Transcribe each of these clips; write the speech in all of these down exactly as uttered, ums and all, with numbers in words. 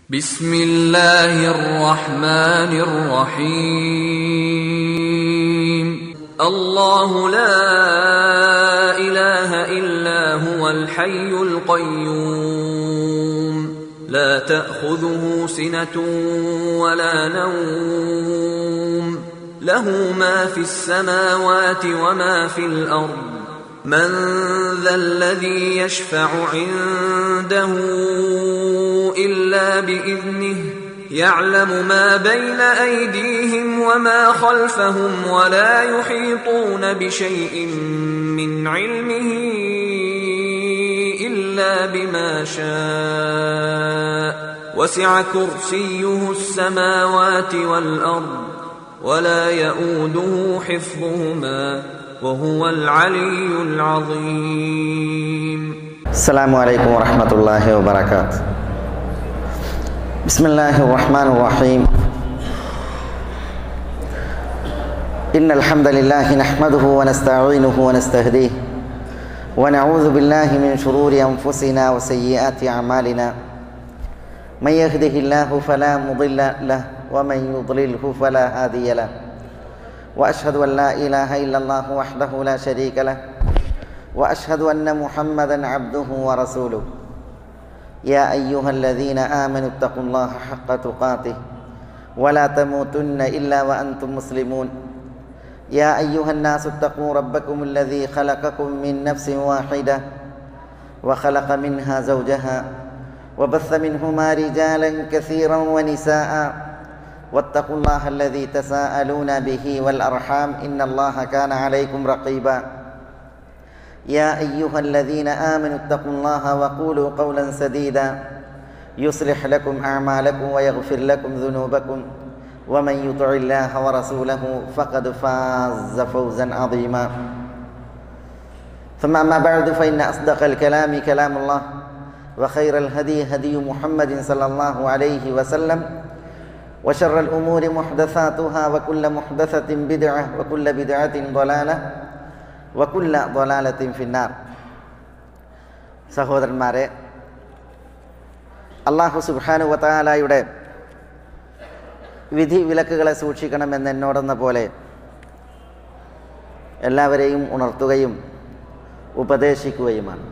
ബിസ്മില്ലാഹിർ റഹ്മാനിർ റഹീം. അല്ലാഹു ലാ ഇലാഹ ഇല്ലാ ഹുവൽ ഹയ്യുൽ ഖയ്യൂം ലാ തഅഖുദുഹു സിനതുൻ വലാ നൗം ലഹു മാ ഫിസ് സമാവാതി വമാ ഫിൽ അർദ് من ذا الذي يشفع عنده إلا بإذنه يعلم ما بين أيديهم وما خلفهم ولا يحيطون بشيء من علمه إلا بما شاء وسع كرسيه السماوات والأرض ولا يؤوده حفظهما وهو العلي العظيم. السلام عليكم ورحمة الله وبركاته. بسم الله الرحمن الرحيم. إن الحمد لله نحمده ونستعينه ونستهديه ونعوذ بالله من شرور أنفسنا وسيئات أعمالنا. من يهده الله فلا مضل له ومن يضلله فلا هادي له. وأشهد أن لا إله إلا الله وحده لا شريك له وأشهد أن محمدا عبده ورسوله. يا أيها الذين آمنوا اتقوا الله حق تقاته ولا تموتن إلا وأنتم مسلمون. يا أيها الناس اتقوا ربكم الذي خلقكم من نفس واحدة وخلق منها زوجها وبث منهما رجالا كثيرا ونساء واتقوا الله الذي تساءلون به والأرحام إن الله كان عليكم رقيبا. يا أيها الذين آمنوا اتقوا الله وقولوا قولا سديدا يصلح لكم أعمالكم ويغفر لكم ذنوبكم ومن يطع الله ورسوله فقد فاز فوزا عظيما. ثم أما بعد فإن أصدق الكلام كلام الله وخير الهدي هدي محمد صلى الله عليه وسلم وشر الأمور محدثاتها وكل محدثة بدعة وكل بدعة ضلالة وكل ضلالة في النار. സഹോദരന്മാരെ, അല്ലാഹു സുബ്ഹാനഹു വ തആലയുടെ വിധി വിലക്കുകളെ സൂക്ഷിക്കണമെന്ന് എന്നോടെന്ന പോലെ എല്ലാവരെയും ഉണർത്തുകയും ഉപദേശിക്കുകയുമാണ്.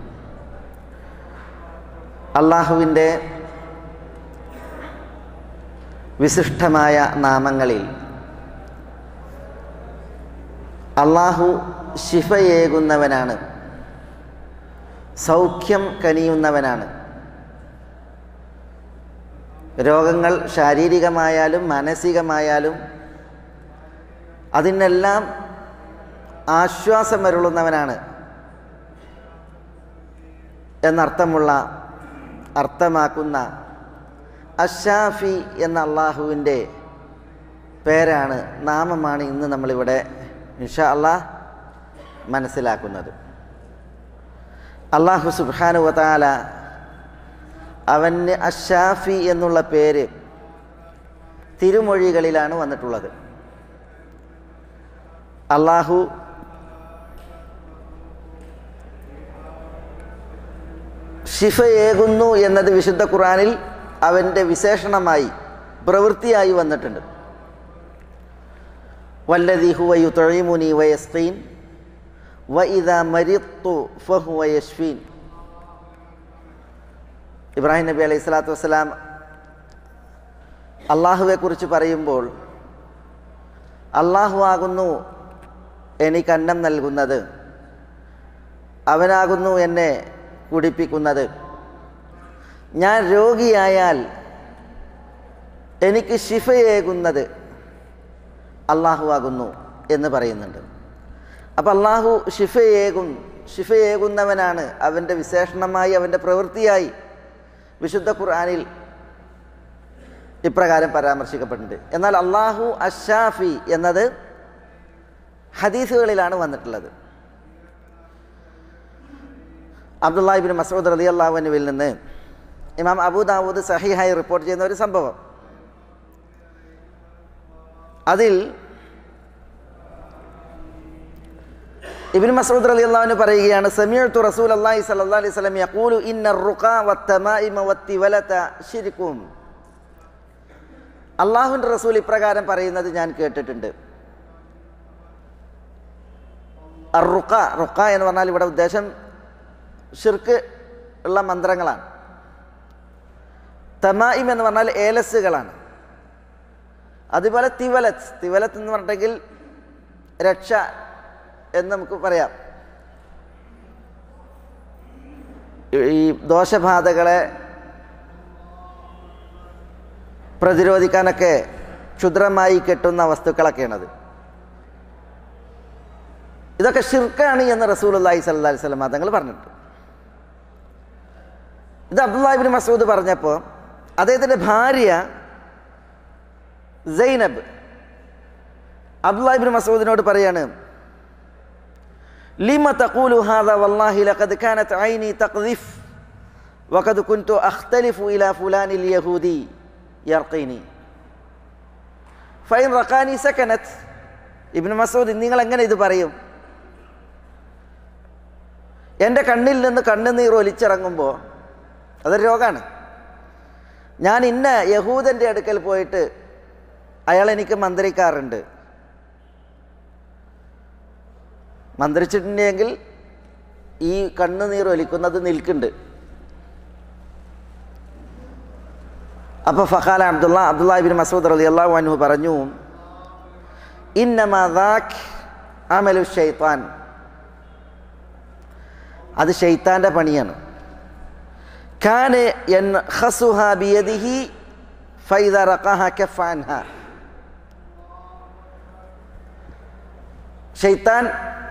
അല്ലാഹുവിൻ്റെ വിശിഷ്ടമായ നാമങ്ങളിൽ അല്ലാഹു ശിഫയേകുന്നവനാണ്, സൗഖ്യം കനിയുന്നവനാണ്. രോഗങ്ങൾ ശാരീരികമായാലും മാനസികമായാലും അതിനെല്ലാം ആശ്വാസമരുളുന്നവനാണ് എന്നർത്ഥമുള്ള അർത്ഥമാക്കുന്ന അശ്ശാഫി എന്ന അള്ളാഹുവിൻ്റെ പേരാണ്, നാമമാണ് ഇന്ന് നമ്മളിവിടെ ഇൻഷാ അല്ലാഹ് മനസ്സിലാക്കുന്നത്. അല്ലാഹു സുബ്ഹാനഹു വ തആല അവന് അശ്ശാഫി എന്നുള്ള പേര് തിരുമൊഴികളിലാണ് വന്നിട്ടുള്ളത്. അല്ലാഹു ശിഫയേകുന്നു എന്നത് വിശുദ്ധ ഖുർആനിൽ അവൻ്റെ വിശേഷണമായി പ്രവൃത്തിയായി വന്നിട്ടുണ്ട്. വല്ലദീ ഹുവ യുത്ഇമുനി വയസ്ഖീൻ വഇദാ മരിദ്തു ഫഹുവ യശ്ഫീൻ. ഇബ്രാഹിം നബി അലൈഹി സ്വലാത്തു വസ്സലാം അള്ളാഹുവെക്കുറിച്ച് പറയുമ്പോൾ അള്ളാഹു ആകുന്നു എനിക്ക് അന്നം നൽകുന്നത്, അവനാകുന്നു എന്നെ കുടിപ്പിക്കുന്നത്, ഞാൻ രോഗിയായാൽ എനിക്ക് ശിഫയേകുന്നത് അള്ളാഹു ആകുന്നു എന്ന് പറയുന്നുണ്ട്. അപ്പം അള്ളാഹു ശിഫയേകും ശിഫയേകുന്നവനാണ്, അവൻ്റെ വിശേഷണമായി അവൻ്റെ പ്രവൃത്തിയായി വിശുദ്ധ ഖുർആനിൽ ഇപ്രകാരം പരാമർശിക്കപ്പെട്ടിട്ടുണ്ട്. എന്നാൽ അള്ളാഹു അശ്ശാഫി എന്നത് ഹദീസുകളിലാണ് വന്നിട്ടുള്ളത്. അബ്ദുല്ലാഹി ഇബ്നു മസ്ഊദ് റളിയല്ലാഹു അൻഹുവിൽ നിന്ന് ഇമാം അബൂ ദാവൂദ് സഹീഹായി റിപ്പോർട്ട് ചെയ്യുന്ന ഒരു സംഭവം, അതിൽ ഇബ്നു മസ്ഊദ് റളിയല്ലാഹു അൻഹു പറയുകയാണ്, സമിഅ്തു റസൂലല്ലാഹി സ്വല്ലല്ലാഹു അലൈഹി വസല്ലം യഖൂലു ഇന്നർ റുഖാ വത്തമായിമ വത്തിവലത ശിർകും അള്ളാഹുവിൻ്റെ റസൂൽ ഇപ്രകാരം പറയുന്നത് ഞാൻ കേട്ടിട്ടുണ്ട്. അർ റുഖ, റുഖ എന്ന് പറഞ്ഞാൽ ഇവിടെ ഉദ്ദേശം ഷിർക്ക് ഉള്ള മന്ത്രങ്ങളാണ്. തമായിം എന്ന് പറഞ്ഞാൽ ഏലസുകളാണ്. അതുപോലെ തിവലത്ത്, തിവലത്ത് എന്ന് പറഞ്ഞിട്ടെങ്കിൽ രക്ഷ എന്ന് നമുക്ക് പറയാം. ഈ ദോഷബാധകളെ പ്രതിരോധിക്കാനൊക്കെ ക്ഷുദ്രമായി കെട്ടുന്ന വസ്തുക്കളൊക്കെയാണത്. ഇതൊക്കെ ഷിർക്കാണ് എന്ന് റസൂലുള്ളാഹി സ്വല്ലല്ലാഹി അലൈഹി വസല്ലം തങ്ങൾ പറഞ്ഞിട്ടുണ്ട്. ഇത് അബ്ദുല്ലാഹി ഇബ്നു മസ്ഊദ് പറഞ്ഞപ്പോൾ അദ്ദേഹത്തിൻ്റെ ഭാര്യ സൈനബ് അബ്ദുല്ലാഹി ഇബ്നു മസ്ഊദിനോട് പറയാണ്, ലിമ തഖൂലു ഹാദാ വല്ലാഹി ലഖദ് കാനത് ഐനി തഖ്ദിഫ് വഖദ് കുൻതു അഖ്തലിഫു ഇലാ ഫുലാനിൽ യഹൂദി യർഖീനി ഫൈൻ റഖാനി സകനത്. ഇബ്നു മസ്ഊദ്, നിങ്ങൾ എങ്ങനെ ഇത് പറയും? എൻ്റെ കണ്ണിൽ നിന്ന് കണ്ണുനീർ ഒലിച്ചിറങ്ങുമ്പോൾ അതൊരു രോഗമാണ്. ഞാൻ ഇന്ന യഹൂദൻ്റെ അടുക്കൽ പോയിട്ട് അയാൾ എനിക്ക് മന്ത്രിക്കാറുണ്ട്. മന്ത്രിച്ചിട്ടുണ്ടെങ്കിൽ ഈ കണ്ണുനീർ ഒലിക്കുന്നത് നിൽക്കുന്നുണ്ട്. അപ്പോൾ ഫഖാല അബ്ദുള്ള അബ്ദുല്ലാഹി ഇബ്നു മസ്ഊദ് റളിയല്ലാഹു അൻഹു പറഞ്ഞു, ഇന്നമാ ദാക് അമലു ശൈത്താൻ, അത് ശൈത്താൻ്റെ പണിയാണ്. കാന യൻഖസുഹാ ബിയദിഹി ഫൈദാ റഖാഹാ കഫ അൻഹാ. ശൈത്താൻ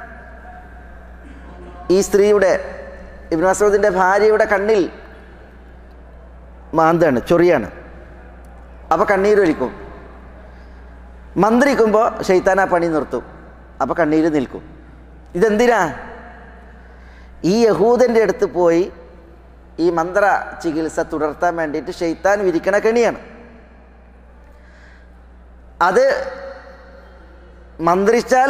ഈ സ്ത്രീയുടെ, ഇബ്നു മസ്ഊദിൻ്റെ ഭാര്യയുടെ കണ്ണിൽ മാന്താണ്, ചൊറിയാണ്. അപ്പോൾ കണ്ണീരൊലിക്കും. മന്ത്രിക്കുമ്പോൾ ശൈത്താൻ ആ പണി നിർത്തും. അപ്പോൾ കണ്ണീര് നിൽക്കും. ഇതെന്തിനാ? ഈ യഹൂദൻ്റെ അടുത്ത് പോയി ഈ മന്ത്ര ചികിത്സ തുടർത്താൻ വേണ്ടിയിട്ട് ശൈത്താൻ വിരിക്കണ കെണിയാണ്. അത് മന്ത്രിച്ചാൽ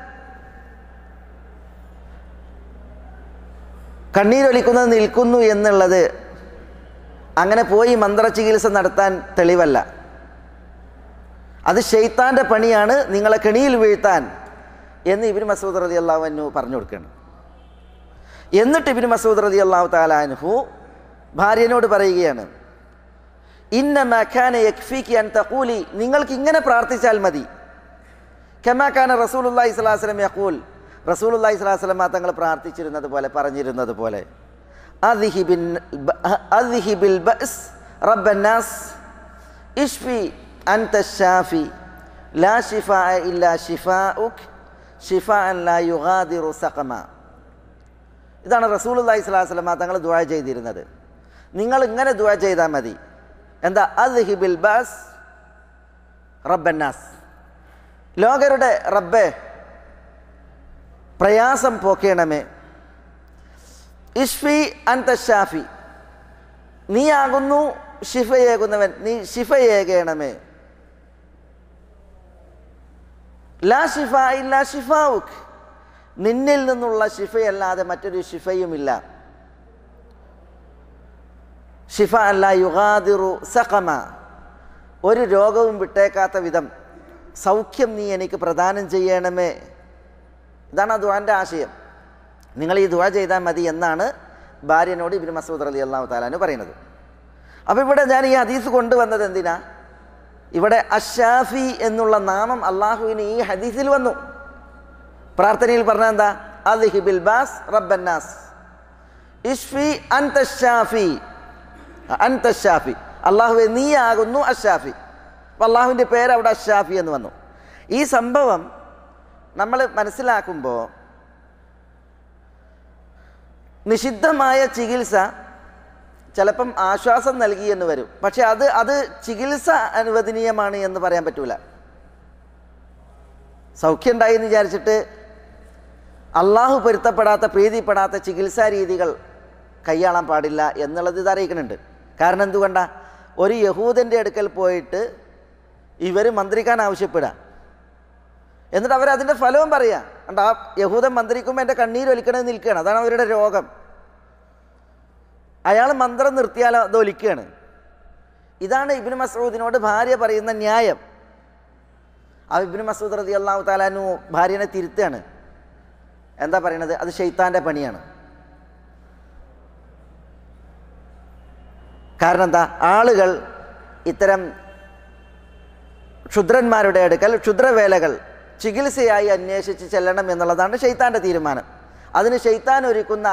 കണ്ണീരൊലിക്കുന്നത് നിൽക്കുന്നു എന്നുള്ളത് അങ്ങനെ പോയി മന്ത്രചികിത്സ നടത്താൻ തെളിവല്ല. അത് ശൈത്താൻ്റെ പണിയാണ്, നിങ്ങളെ കെണിയിൽ വീഴ്ത്താൻ എന്ന് ഇബ്നു മസ്ഊദ് റളിയല്ലാഹു അൻഹു പറഞ്ഞു കൊടുക്കുകയാണ്. എന്നിട്ട് ഇബ്നു മസ്ഊദ് റളിയല്ലാഹു തആല അൻഹു ഭാര്യനോട് പറയുകയാണ്, ഇന്നമാ കാന യക്ഫീകി അൻ തഖൂലി, നിങ്ങൾക്ക് ഇങ്ങനെ പ്രാർത്ഥിച്ചാൽ മതി. കമാ കാന റസൂലുള്ളാഹി സ്വല്ലല്ലാഹു അലൈഹി വസല്ലം യഖൂൽ, റസൂലുള്ളാഹി സ്വല്ലല്ലാഹു അലൈഹി വസല്ലം തങ്ങൾ പ്രാർത്ഥിച്ചിരുന്നത് പോലെ, പറഞ്ഞിരുന്നത് പോലെ, അദ്ഹിബിൻ അദ്ഹിബിൽ ബഅസ് റബ്ബന്നാസ് ഇശ്ഫി അൻത ശാഫി ലാ ശിഫാഅ ഇല്ലാ ശിഫാഉക ശിഫാഅൻ ലാ യുഗാദിറു സഖമ. ഇതാണ് റസൂലുള്ളാഹി സ്വല്ലല്ലാഹു അലൈഹി വസല്ലം തങ്ങൾ ദുആ ചെയ്തിരുന്നത്. നിങ്ങൾ ഇങ്ങനെ ദുആ ചെയ്താൽ മതി. എന്താ? അദ്ഹിബിൽ ബഅസ് റബ്ബന്നാസ്, ലോകരുടെ റബ്ബേ പ്രയാസം പോക്കേണമേ. ഇഷ്ഫി അൻത ഷാഫി, നീയാകുന്നു ഷിഫയേകുന്നവൻ, നീ ഷിഫയേകണമേ. ലാ ഷിഫ ഇല്ലാ ഷിഫാഉക്, നിന്നിൽ നിന്നുള്ള ഷിഫയല്ലാതെ മറ്റൊരു ഷിഫയുമില്ല. ഷിഫ അല്ലാ യുഗാദിറു സഖമ, ഒരു രോഗവും വിട്ടേക്കാത്ത വിധം സൗഖ്യം നീ എനിക്ക് പ്രദാനം ചെയ്യണമേ. ഇതാണ് ആ ദുആൻ്റെ ആശയം. നിങ്ങൾ ഈ ദുആ ചെയ്താൽ മതി എന്നാണ് ഭാര്യനോട് ഇബ്നു മസ്ഊദ് റളിയല്ലാഹു തആല അൻഹു പറയുന്നത്. അപ്പോൾ ഇവിടെ ഞാൻ ഈ ഹദീസ് കൊണ്ടുവന്നത് എന്തിനാ? ഇവിടെ അഷ്ഷാഫി എന്നുള്ള നാമം അള്ളാഹുവിന് ഈ ഹദീസിൽ വന്നു. പ്രാർത്ഥനയിൽ പറഞ്ഞാൽ എന്താ? അദ്ഹിബിൽ ബാസ് റബ്ബന്നാസ് ഇഷ്ഫി അൻത ഷാഫി, അൻത ഷാഫി, അള്ളാഹുവെ നീയാകുന്നു അഷ്ഷാഫി. അപ്പോൾ അള്ളാഹുവിൻ്റെ പേര് അവിടെ അഷ്ഷാഫി എന്ന് വന്നു. ഈ സംഭവം നമ്മൾ മനസ്സിലാക്കുമ്പോൾ നിഷിദ്ധമായ ചികിത്സ ചിലപ്പം ആശ്വാസം നൽകി എന്ന് വരും. പക്ഷെ അത് അത് ചികിത്സ അനുവദനീയമാണ് എന്ന് പറയാൻ പറ്റൂല. സൗഖ്യം ഉണ്ടായി എന്ന് വിചാരിച്ചിട്ട് അള്ളാഹു പൊരുത്തപ്പെടാത്ത, പ്രീതിപ്പെടാത്ത ചികിത്സാ രീതികൾ കൈയാളാൻ പാടില്ല എന്നുള്ളത് ഇത് അറിയിക്കുന്നുണ്ട്. കാരണം എന്തുകൊണ്ടാ? ഒരു യഹൂദൻ്റെ അടുക്കൽ പോയിട്ട് ഇവർ മന്ത്രിക്കാൻ ആവശ്യപ്പെടുക, എന്നിട്ട് അവരതിൻ്റെ ഫലവും പറയുക. കണ്ട, ആ യഹൂദൻ മന്ത്രിക്കുമ്പോൾ എൻ്റെ കണ്ണീരൊലിക്കണമെന്ന് നിൽക്കുകയാണ്. അതാണ് അവരുടെ രോഗം. അയാൾ മന്ത്രം നിർത്തിയാൽ അത് ഒലിക്കുകയാണ്. ഇതാണ് ഇബ്നു മസ്ഊദിനോട് ഭാര്യ പറയുന്ന ന്യായം. ആ ഇബ്നു മസ്ഊദ് റളിയല്ലാഹു തആല അൻഹു ഭാര്യനെ തിരുത്തുകയാണ്. എന്താ പറയണത്? അത് ശൈത്താൻ്റെ പണിയാണ്. കാരണം എന്താ? ആളുകൾ ഇത്തരം ക്ഷുദ്രന്മാരുടെ അടുക്കൽ ക്ഷുദ്രവേലകൾ ചികിത്സയായി അന്വേഷിച്ച് ചെല്ലണം എന്നുള്ളതാണ് ശൈത്താൻ്റെ തീരുമാനം. അതിന് ശൈത്താൻ ഒരുക്കുന്ന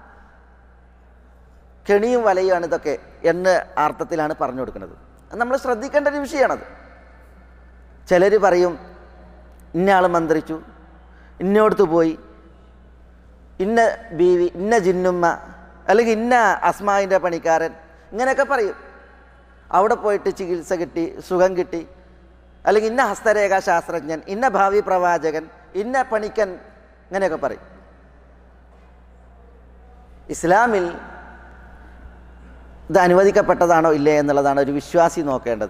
കെണിയും വലയുമാണ് ഇതൊക്കെ എന്ന് അർത്ഥത്തിലാണ് പറഞ്ഞു കൊടുക്കുന്നത്. നമ്മൾ ശ്രദ്ധിക്കേണ്ട ഒരു വിഷയമാണത്. ചിലർ പറയും ഇന്ന ആൾ മന്ത്രിച്ചു, ഇന്നോടത്ത് പോയി, ഇന്ന ബീവി, ഇന്ന ജിന്നുമ്മ, അല്ലെങ്കിൽ ഇന്ന അസ്മാവിൻ്റെ പണിക്കാരൻ, ഇങ്ങനെയൊക്കെ പറയും. അവിടെ പോയിട്ട് ചികിത്സ കിട്ടി, സുഖം കിട്ടി, അല്ലെങ്കിൽ ഇന്ന ഹസ്തരേഖാ ശാസ്ത്രജ്ഞൻ, ഇന്ന ഭാവി പ്രവാചകൻ, ഇന്ന പണിക്കൻ, ഇങ്ങനെയൊക്കെ പറയും. ഇസ്ലാമിൽ ഇത് അനുവദിക്കപ്പെട്ടതാണോ ഇല്ലേ എന്നുള്ളതാണ് ഒരു വിശ്വാസി നോക്കേണ്ടത്.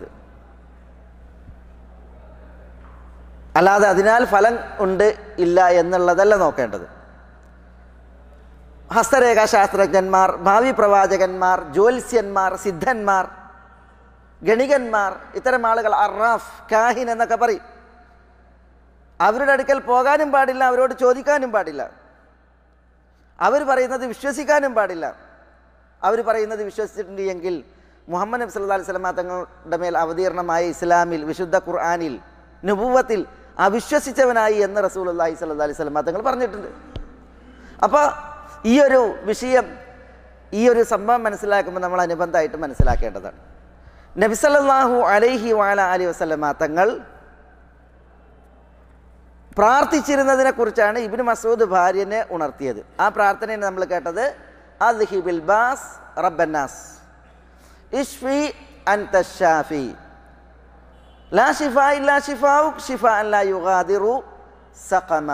അല്ലാതെ അതിനാൽ ഫലം ഉണ്ട് ഇല്ല എന്നുള്ളതല്ല നോക്കേണ്ടത്. ഹസ്തരേഖാ ശാസ്ത്രജ്ഞന്മാർ, ഭാവി പ്രവാചകന്മാർ, ജ്യോത്സ്യന്മാർ, സിദ്ധന്മാർ, ഗണികന്മാർ, ഇത്തരം ആളുകൾ അറാഫ്, കാഹിൻ എന്നൊക്കെ പറയും. അവരുടെ അടുക്കൽ പോകാനും പാടില്ല, അവരോട് ചോദിക്കാനും പാടില്ല, അവർ പറയുന്നത് വിശ്വസിക്കാനും പാടില്ല. അവർ പറയുന്നത് വിശ്വസിച്ചിട്ടുണ്ട് എങ്കിൽ മുഹമ്മദ് നബി സല്ലല്ലാഹു അലൈഹി വസല്ലം തങ്ങളുടെ മേൽ അവതീർണമായ ഇസ്ലാമിൽ, വിശുദ്ധ ഖുർആനിൽ, നുബുവത്തിൽ അവിശ്വസിച്ചവനായി എന്ന് റസൂലുള്ളാഹി സ്വല്ലല്ലാഹു അലൈഹി വസല്ലം തങ്ങൾ പറഞ്ഞിട്ടുണ്ട്. അപ്പോൾ ഈ ഒരു വിഷയം, ഈ ഒരു സംഭവം മനസ്സിലാക്കുമ്പോൾ നമ്മൾ അനുബന്ധമായിട്ട് മനസ്സിലാക്കേണ്ടതാണ്. നബി സല്ലല്ലാഹു അലൈഹി വഅല അലിഹി വസല്ലം തങ്ങൾ പ്രാർത്ഥിച്ചിരുന്നതിനെ കുറിച്ചാണ് ഇബ്നു മസ്ഊദ് ഭാര്യനെ ഉണർത്തിയത്. ആ പ്രാർത്ഥനയാണ് നമ്മൾ കേട്ടത്. അദ്ഹിബിൽ ബാസ് റബ്ബന്നാസ് ഇശ്ഫി അൻത ശാഫി ലാ ശിഫാ ഇല്ലാ ശിഫാഉക് ശിഫാഅൻ ലാ യുഗാദിറു സഖമ.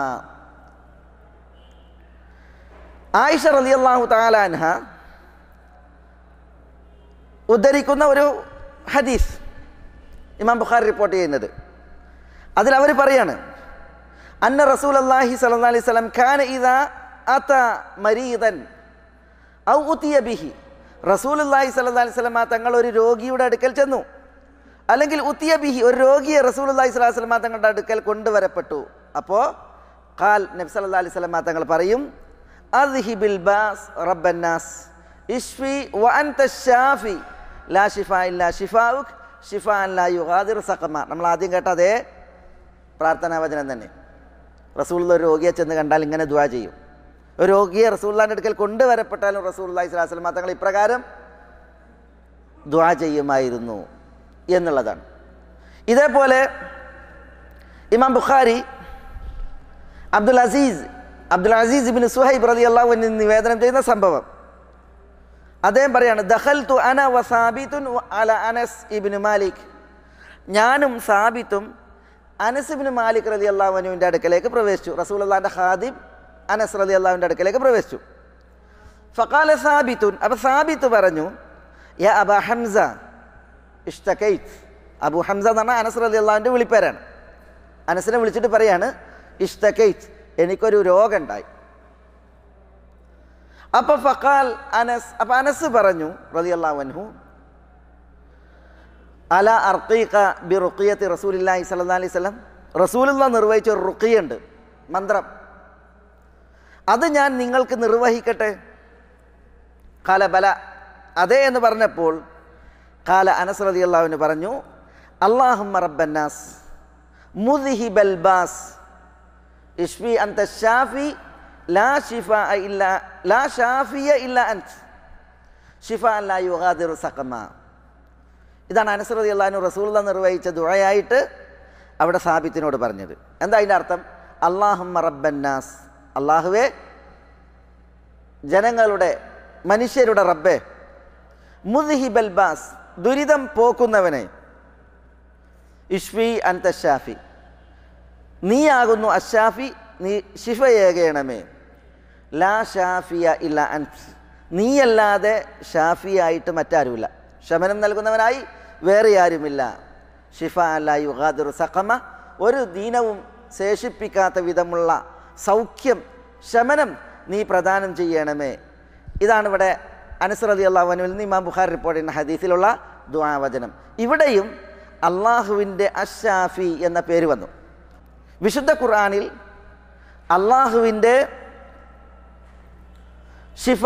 ആയിഷ റളിയല്ലാഹു തആല അൻഹ ഉദ്ധരിക്കുന്ന ഒരു ഹദീസ് ഇമാം ബുഖാരി റിപ്പോർട്ട് ചെയ്യുന്നത്. അതിൽ അവർ പറയാണ്, അന്ന റസൂലുള്ളാഹി സ്വല്ലല്ലാഹു അലൈഹി വസല്ലം കാന ഇദാ അത മരീദൻ ഔ ഉതിയ ബിഹി. റസൂലുള്ളാഹി സ്വല്ലല്ലാഹു അലൈഹി വസല്ലം തങ്ങൾ ഒരു രോഗിയുടെ അടുക്കൽ ചെന്നു, അല്ലെങ്കിൽ ഉതിയ ബിഹി, ഒരു രോഗിയെ റസൂലുള്ളാഹി സ്വല്ലല്ലാഹു അലൈഹി വസല്ലം തങ്ങളുടെ അടുക്കൽ കൊണ്ടുവരപ്പെട്ടു. അപ്പോൾ ഖാൽ, നബി സല്ലല്ലാഹു അലൈഹി വസല്ലം തങ്ങൾ പറയും, അദ്ഹിബിൽ ബാസ് റബ്ബന്നാസ് ഇശ്ഫി വ അൻത ശാഫി ലാ ശിഫാ ഇല്ലാ ശിഫാഉക് ശിഫാഅൻ ലാ യുഗാദിറു സഖമ. നമ്മൾ ആദ്യം കേട്ട അതേ പ്രാർത്ഥനാ വചനം തന്നെ. റസൂലുള്ള ഒരു രോഗിയെ ചെന്ന് കണ്ടാൽ ഇങ്ങനെ ദുആ ചെയ്യും. ഒരു രോഗിയെ റസൂലുള്ളാഹിന്റെ അടുക്കൽ കൊണ്ടുവരപ്പെട്ടാലും റസൂലുള്ളാഹി സ്വല്ലല്ലാഹു അലൈഹി വസല്ലം തങ്ങൾ ഇപ്രകാരം ദുആ ചെയ്യുമായിരുന്നു എന്നുള്ളതാണ്. ഇതേപോലെ ഇമാം ബുഖാരി അബ്ദുൽ അസീസ് അബ്ദുൽ അസീസ് ഇബ്നു സുഹൈബ് റളിയല്ലാഹു അൻഹു നിവേദനം ചെയ്യുന്ന സംഭവം അദ്ദേഹം പറയാണ്, ദഖൽതു അന വ സാബിതുൻ അല അനസ് ഇബ്നു മാലിക്. ഞാനും സാബിത്തും അനസ് ഇബ്നു മാലിക് റളിയല്ലാഹു അൻഹുവിൻ്റെ അടുക്കലേക്ക് പ്രവേശിച്ചു. റസൂലുള്ളാഹിന്റെ ഖാദിം അനസ് റളിയല്ലാഹുവിൻ്റെ അടുക്കലേക്ക് പ്രവേശിച്ചു. ഫഖാല സാബിത്തുൻ, അപ്പോൾ സാബിത്ത് പറഞ്ഞു, യാ അബാ ഹംസ ഇഷ്തകൈത്. അബു ഹംസ എന്ന് പറഞ്ഞാൽ അനസ് റളിയല്ലാഹുവിൻ്റെ വിളിപ്പേരാണ്. അനസിനെ വിളിച്ചിട്ട് പറയാണ്, ഇഷ്തകൈത്, എനിക്കൊരു രോഗം ഉണ്ടായി. അപ്പോൾ ഫഖാൽ അനസ്, അപ്പോൾ അനസ് പറഞ്ഞു റളിയല്ലാഹു അൻഹു, അല അർഖീക ബി റുഖിയത്തി റസൂലില്ലാഹി സ്വല്ലല്ലാഹു അലൈഹി വസല്ലം. റസൂലുള്ളാഹി നിർവഹിച്ച ഒരു റുഖിയുണ്ട്, മന്ത്രം, അത് ഞാൻ നിങ്ങൾക്ക് നിർവഹിക്കട്ടെ? ഖാല ബല, അതെ എന്ന് പറഞ്ഞപ്പോൾ ഖാല അനസ് റളിയല്ലാഹു അൻഹു പറഞ്ഞു, അല്ലാഹുമ്മ റബ്ബന്നാസ് മുദ്ഹിബൽ ബാസ് ഇശ്ഫി അൻത ശാഫി ലാ ശിഫാഅ ഇല്ലാ ലാ ശാഫിയ ഇല്ലാ അൻത ശിഫാഅൻ ലാ യുഗാദിറു സഖമ. ഇതാണ് അനസ് റളിയല്ലാഹു അൻഹു റസൂലുള്ളാഹി നിർവഹിച്ച ദുആയായിട്ട് അവിടെ സാബിത്തിനോട് പറഞ്ഞത്. എന്താ അതിൻ്റെ അർത്ഥം? അല്ലാഹുമ്മ റബ്ബന്നാസ്, അല്ലാഹുവേ ജനങ്ങളുടെ, മനുഷ്യരുടെ റബ്ബേ, മുദ്ഹിബൽ ബാസ്, ദുരിതം പോക്കുന്നവനെ, ഇശ്ഫി അൻത ശാഫി, നീയാകുന്നു അശാഫി, നീ ശിഫയേകണമേ, ലാ ഷാഫിയ ഇല്ല അൻത, നീയല്ലാതെ ഷാഫിയായിട്ട് മറ്റാരുമില്ല, ശമനം നൽകുന്നവനായി വേറെ ആരുമില്ല. ഷിഫ ലാ യുഗാദിറു സഖമ, ഒരു ദീനവും ശേഷിപ്പിക്കാത്ത വിധമുള്ള സൗഖ്യം, ശമനം നീ പ്രദാനം ചെയ്യണമേ. ഇതാണ് ഇവിടെ അനസ് റളിയല്ലാഹു അൻഹുവിൽ നിന്ന് ഇമാം ബുഖാരി റിപ്പോർട്ട് ചെയ്യുന്ന ഹദീസിലുള്ള ദുആ വചനം. ഇവിടെയും അള്ളാഹുവിൻ്റെ അശ്ശാഫി എന്ന പേര് വന്നു. വിശുദ്ധ ഖുർആനിൽ അള്ളാഹുവിൻ്റെ ഷിഫ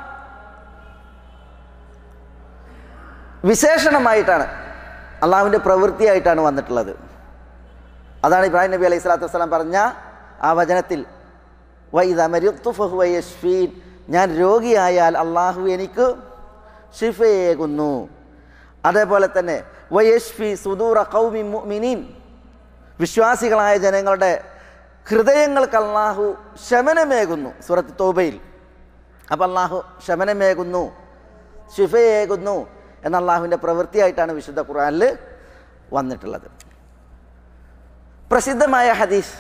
വിശേഷണമായിട്ടാണ്, അള്ളാഹുവിൻ്റെ പ്രവൃത്തിയായിട്ടാണ് വന്നിട്ടുള്ളത്. അതാണ് ഇബ്രാഹിം നബി അലൈഹി സ്വലാത്തു വസ്സലാം പറഞ്ഞ ആ വചനത്തിൽ വഇദാ മരിദ്തു ഫഹുവ യശ്ഫീൻ, ഞാൻ രോഗിയായാൽ അള്ളാഹു എനിക്ക് ഷിഫയേകുന്നു. അതേപോലെ തന്നെ വയശ്ഫി സുദൂറ ഖൗമിൻ മുഅ്മിനീൻ, വിശ്വാസികളായ ജനങ്ങളുടെ ഹൃദയങ്ങൾക്ക് അള്ളാഹു ശമനമേകുന്നു സൂറത്ത് തൗബയിൽ. അപ്പം അള്ളാഹു ശമനമേകുന്നു, ഷിഫയേകുന്നു എന്ന അള്ളാഹുവിൻ്റെ പ്രവൃത്തിയായിട്ടാണ് വിശുദ്ധ ഖുർആനിൽ വന്നിട്ടുള്ളത്. പ്രസിദ്ധമായ ഹദീസ്,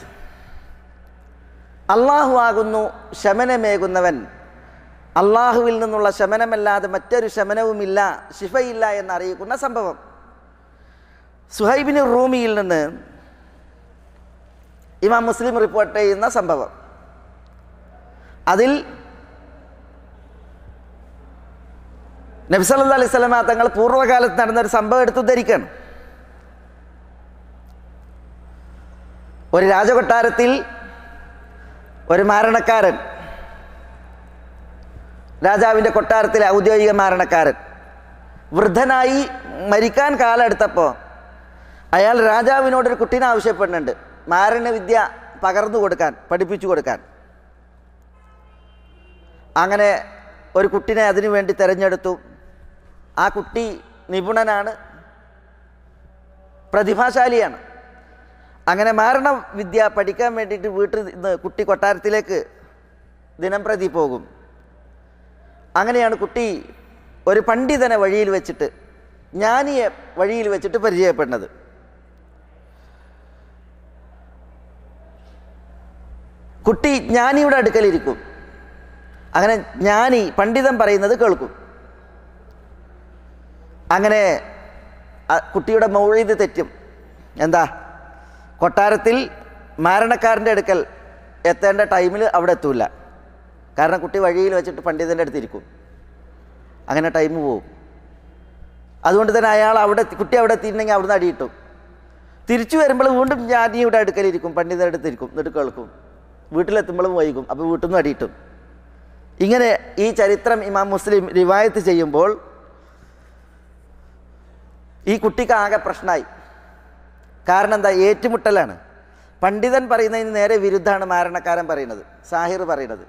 അള്ളാഹു ആകുന്നു ശമനമേകുന്നവൻ, അള്ളാഹുവിൽ നിന്നുള്ള ശമനമല്ലാതെ മറ്റൊരു ശമനവുമില്ല, ശിഫയില്ല എന്നറിയിക്കുന്ന സംഭവം. സുഹൈബിന് റൂമിയിൽ നിന്ന് ഇമാം മുസ്ലിം റിപ്പോർട്ട് ചെയ്യുന്ന സംഭവം. അതിൽ നബി സല്ലല്ലാഹു അലൈഹി വസല്ലമ തങ്ങൾ പൂർവ്വകാലത്ത് നടന്നൊരു സംഭവം എടുത്തു ധരിക്കണം. ഒരു രാജകൊട്ടാരത്തിൽ ഒരു മാരണക്കാരൻ, രാജാവിൻ്റെ കൊട്ടാരത്തിലെ ഔദ്യോഗിക മാരണക്കാരൻ, വൃദ്ധനായി മരിക്കാൻ കാലെടുത്തപ്പോൾ അയാൾ രാജാവിനോടൊരു കുട്ടീനെ ആവശ്യപ്പെടുന്നുണ്ട്, മാരണവിദ്യ പകർന്നു കൊടുക്കാൻ, പഠിപ്പിച്ചു കൊടുക്കാൻ. അങ്ങനെ ഒരു കുട്ടിനെ അതിനു വേണ്ടി തിരഞ്ഞെടുത്തു. ആ കുട്ടി നിപുണനാണ്, പ്രതിഭാശാലിയാണ്. അങ്ങനെ മാരണവിദ്യ പഠിക്കാൻ വേണ്ടിയിട്ട് വീട്ടിൽ നിന്ന് കുട്ടി കൊട്ടാരത്തിലേക്ക് ദിനം പ്രതി പോകും. അങ്ങനെയാണ് കുട്ടി ഒരു പണ്ഡിതനെ വഴിയിൽ വെച്ചിട്ട്, ജ്ഞാനിയെ വഴിയിൽ വെച്ചിട്ട് പരിചയപ്പെടുന്നത്. കുട്ടി ജ്ഞാനിയുടെ അടുക്കലിരിക്കും. അങ്ങനെ ജ്ഞാനി പണ്ഡിതൻ പറയുന്നത് കേൾക്കും. അങ്ങനെ കുട്ടിയുടെ മൗഇദ് തെറ്റും. എന്താ? കൊട്ടാരത്തിൽ മാരണക്കാരൻ്റെ അടുക്കൽ എത്തേണ്ട ടൈമിൽ അവിടെ എത്തൂല. കാരണം കുട്ടി വഴിയിൽ വെച്ചിട്ട് പണ്ഡിതൻ്റെ അടുത്തിരിക്കും. അങ്ങനെ ടൈം പോവും. അതുകൊണ്ട് തന്നെ അയാൾ അവിടെ, കുട്ടി അവിടെ എത്തിയിട്ടുണ്ടെങ്കിൽ അവിടുന്ന് അടിയിട്ടും. തിരിച്ചു വരുമ്പോൾ വീണ്ടും ജ്ഞാനിയുടെ അടുക്കലിരിക്കും, പണ്ഡിതൻ്റെ അടുത്തിരിക്കും, എന്നിട്ട് കേൾക്കും. വീട്ടിലെത്തുമ്പോഴും വൈകും, അപ്പോൾ വീട്ടിൽ നിന്ന് അടിയിട്ടും. ഇങ്ങനെ ഈ ചരിത്രം ഇമാം മുസ്ലിം റിവായത്ത് ചെയ്യുമ്പോൾ ഈ കുട്ടിക്ക് ആകെ പ്രശ്നമായി. കാരണം എന്താ? ഏറ്റുമുട്ടലാണ്. പണ്ഡിതൻ പറയുന്നതിന് നേരെ വിരുദ്ധമാണ് മാരണക്കാരൻ പറയുന്നത്, സാഹിർ പറയുന്നത്.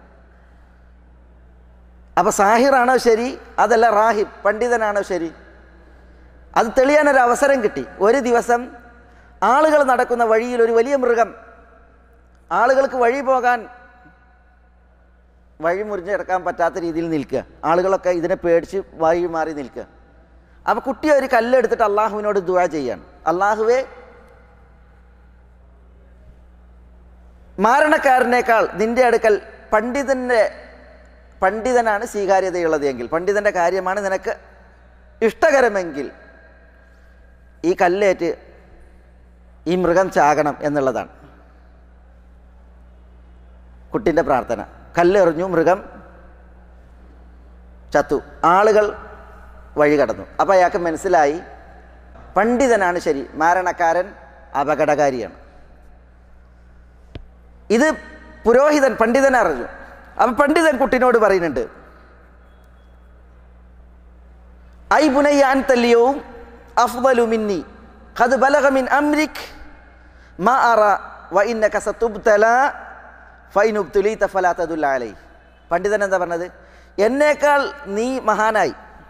അപ്പോൾ സാഹിറാണോ ശരി, അതല്ല റാഹിബ് പണ്ഡിതനാണോ ശരി? അത് തെളിയാനൊരു അവസരം കിട്ടി. ഒരു ദിവസം ആളുകൾ നടക്കുന്ന വഴിയിൽ ഒരു വലിയ മൃഗം, ആളുകൾക്ക് വഴി പോകാൻ വഴി മുറിഞ്ഞെടുക്കാൻ പറ്റാത്ത രീതിയിൽ നിൽക്കുക. ആളുകളൊക്കെ ഇതിനെ പേടിച്ച് വഴി മാറി നിൽക്കുക. അപ്പോൾ കുട്ടി ഒരു കല്ലെടുത്തിട്ട് അള്ളാഹുവിനോട് ദുആ ചെയ്യാണ്, അള്ളാഹുവേ, മാരണക്കാരനേക്കാൾ നിൻ്റെ അടുക്കൽ പണ്ഡിതൻ്റെ പണ്ഡിതനാണ് സ്വീകാര്യതയുള്ളത് എങ്കിൽ, പണ്ഡിതൻ്റെ കാര്യമാണ് നിനക്ക് ഇഷ്ടകരമെങ്കിൽ ഈ കല്ലേറ്റ് ഈ മൃഗം ചാകണം എന്നുള്ളതാണ് കുട്ടിൻ്റെ പ്രാർത്ഥന. കല്ലെറിഞ്ഞു, മൃഗം ചത്തു, ആളുകൾ വഴി കടന്നു. അപ്പോൾ അയാൾക്ക് മനസ്സിലായി പണ്ഡിതനാണ് ശരി, മാരണക്കാരൻ അപകടകാരിയാണ്. ഇത് പുരോഹിതൻ പണ്ഡിതൻ അറിഞ്ഞു. അപ്പം പണ്ഡിതൻ കുട്ടിനോട് പറയുന്നുണ്ട്, ഐ ബുനയ്യ അൻതൽ യൗം അഫ്ളലു മിന്നി ഖദ് ബലഗ മിൻ അംരിക് മാ അറ വ ഇന്നക സതുബ്തല ഫൈൻ ഉബ്തുലീത ഫലാ തദുല്ല അലൈഹി. പണ്ഡിതൻ എന്താ പറഞ്ഞത്? എന്നേക്കാൾ നീ മഹാനായി,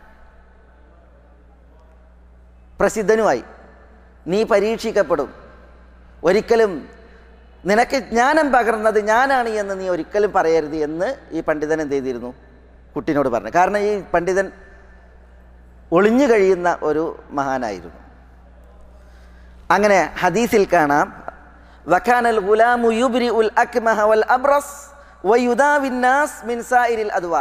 പ്രസിദ്ധനുമായി, നീ പരീക്ഷിക്കപ്പെടും. ഒരിക്കലും നിനക്ക് ജ്ഞാനം പകർന്നത് ഞാനാണ് എന്ന് നീ ഒരിക്കലും പറയരുത് എന്ന് ഈ പണ്ഡിതൻ എന്ത് ചെയ്തിരുന്നു? കുട്ടിനോട് പറഞ്ഞു. കാരണം ഈ പണ്ഡിതൻ ഒളിഞ്ഞു കഴിയുന്ന ഒരു മഹാനായിരുന്നു. അങ്ങനെ ഹദീസിൽ കാണാം, വകാനൽ ഗുലാമു യുബ്രിഉൽ അക്മഹ വൽ അബ്റസ് വയുദാവിൻ നാസ് മിൻ സായിരിൽ അദ്വാ.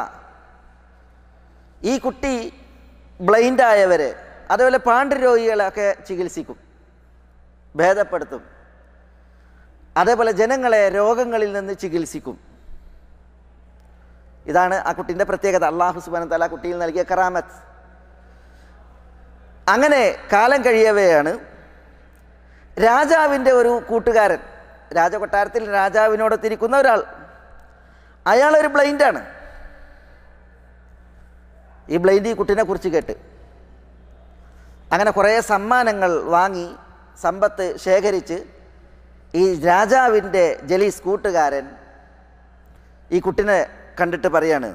ഈ കുട്ടി ബ്ലൈൻഡായവരെ, അതുപോലെ പാണ്ഡുരോഗികളെയൊക്കെ ചികിത്സിക്കും, ഭേദപ്പെടുത്തും. അതേപോലെ ജനങ്ങളെ രോഗങ്ങളിൽ നിന്ന് ചികിത്സിക്കും. ഇതാണ് ആ കുട്ടീൻ്റെ പ്രത്യേകത. അല്ലാഹു സുബ്ഹാനഹു വ തആല കുട്ടിയിൽ നൽകിയ കറാമത്ത്. അങ്ങനെ കാലം കഴിയവെയാണ് രാജാവിൻ്റെ ഒരു കൂട്ടുകാരൻ, രാജകൊട്ടാരത്തിൽ രാജാവിനോടൊത്തിരിക്കുന്ന ഒരാൾ, അയാളൊരു ബ്ലൈൻഡാണ്. ഈ ബ്ലൈൻഡ് ഈ കുട്ടീനെ കുറിച്ച് കേട്ട് അങ്ങനെ കുറേ സമ്മാനങ്ങൾ വാങ്ങി സമ്പത്ത് ശേഖരിച്ച് ഈ രാജാവിൻ്റെ ജലീസ് കൂട്ടുകാരൻ ഈ കുട്ടിനെ കണ്ടിട്ട് പറയാണ്,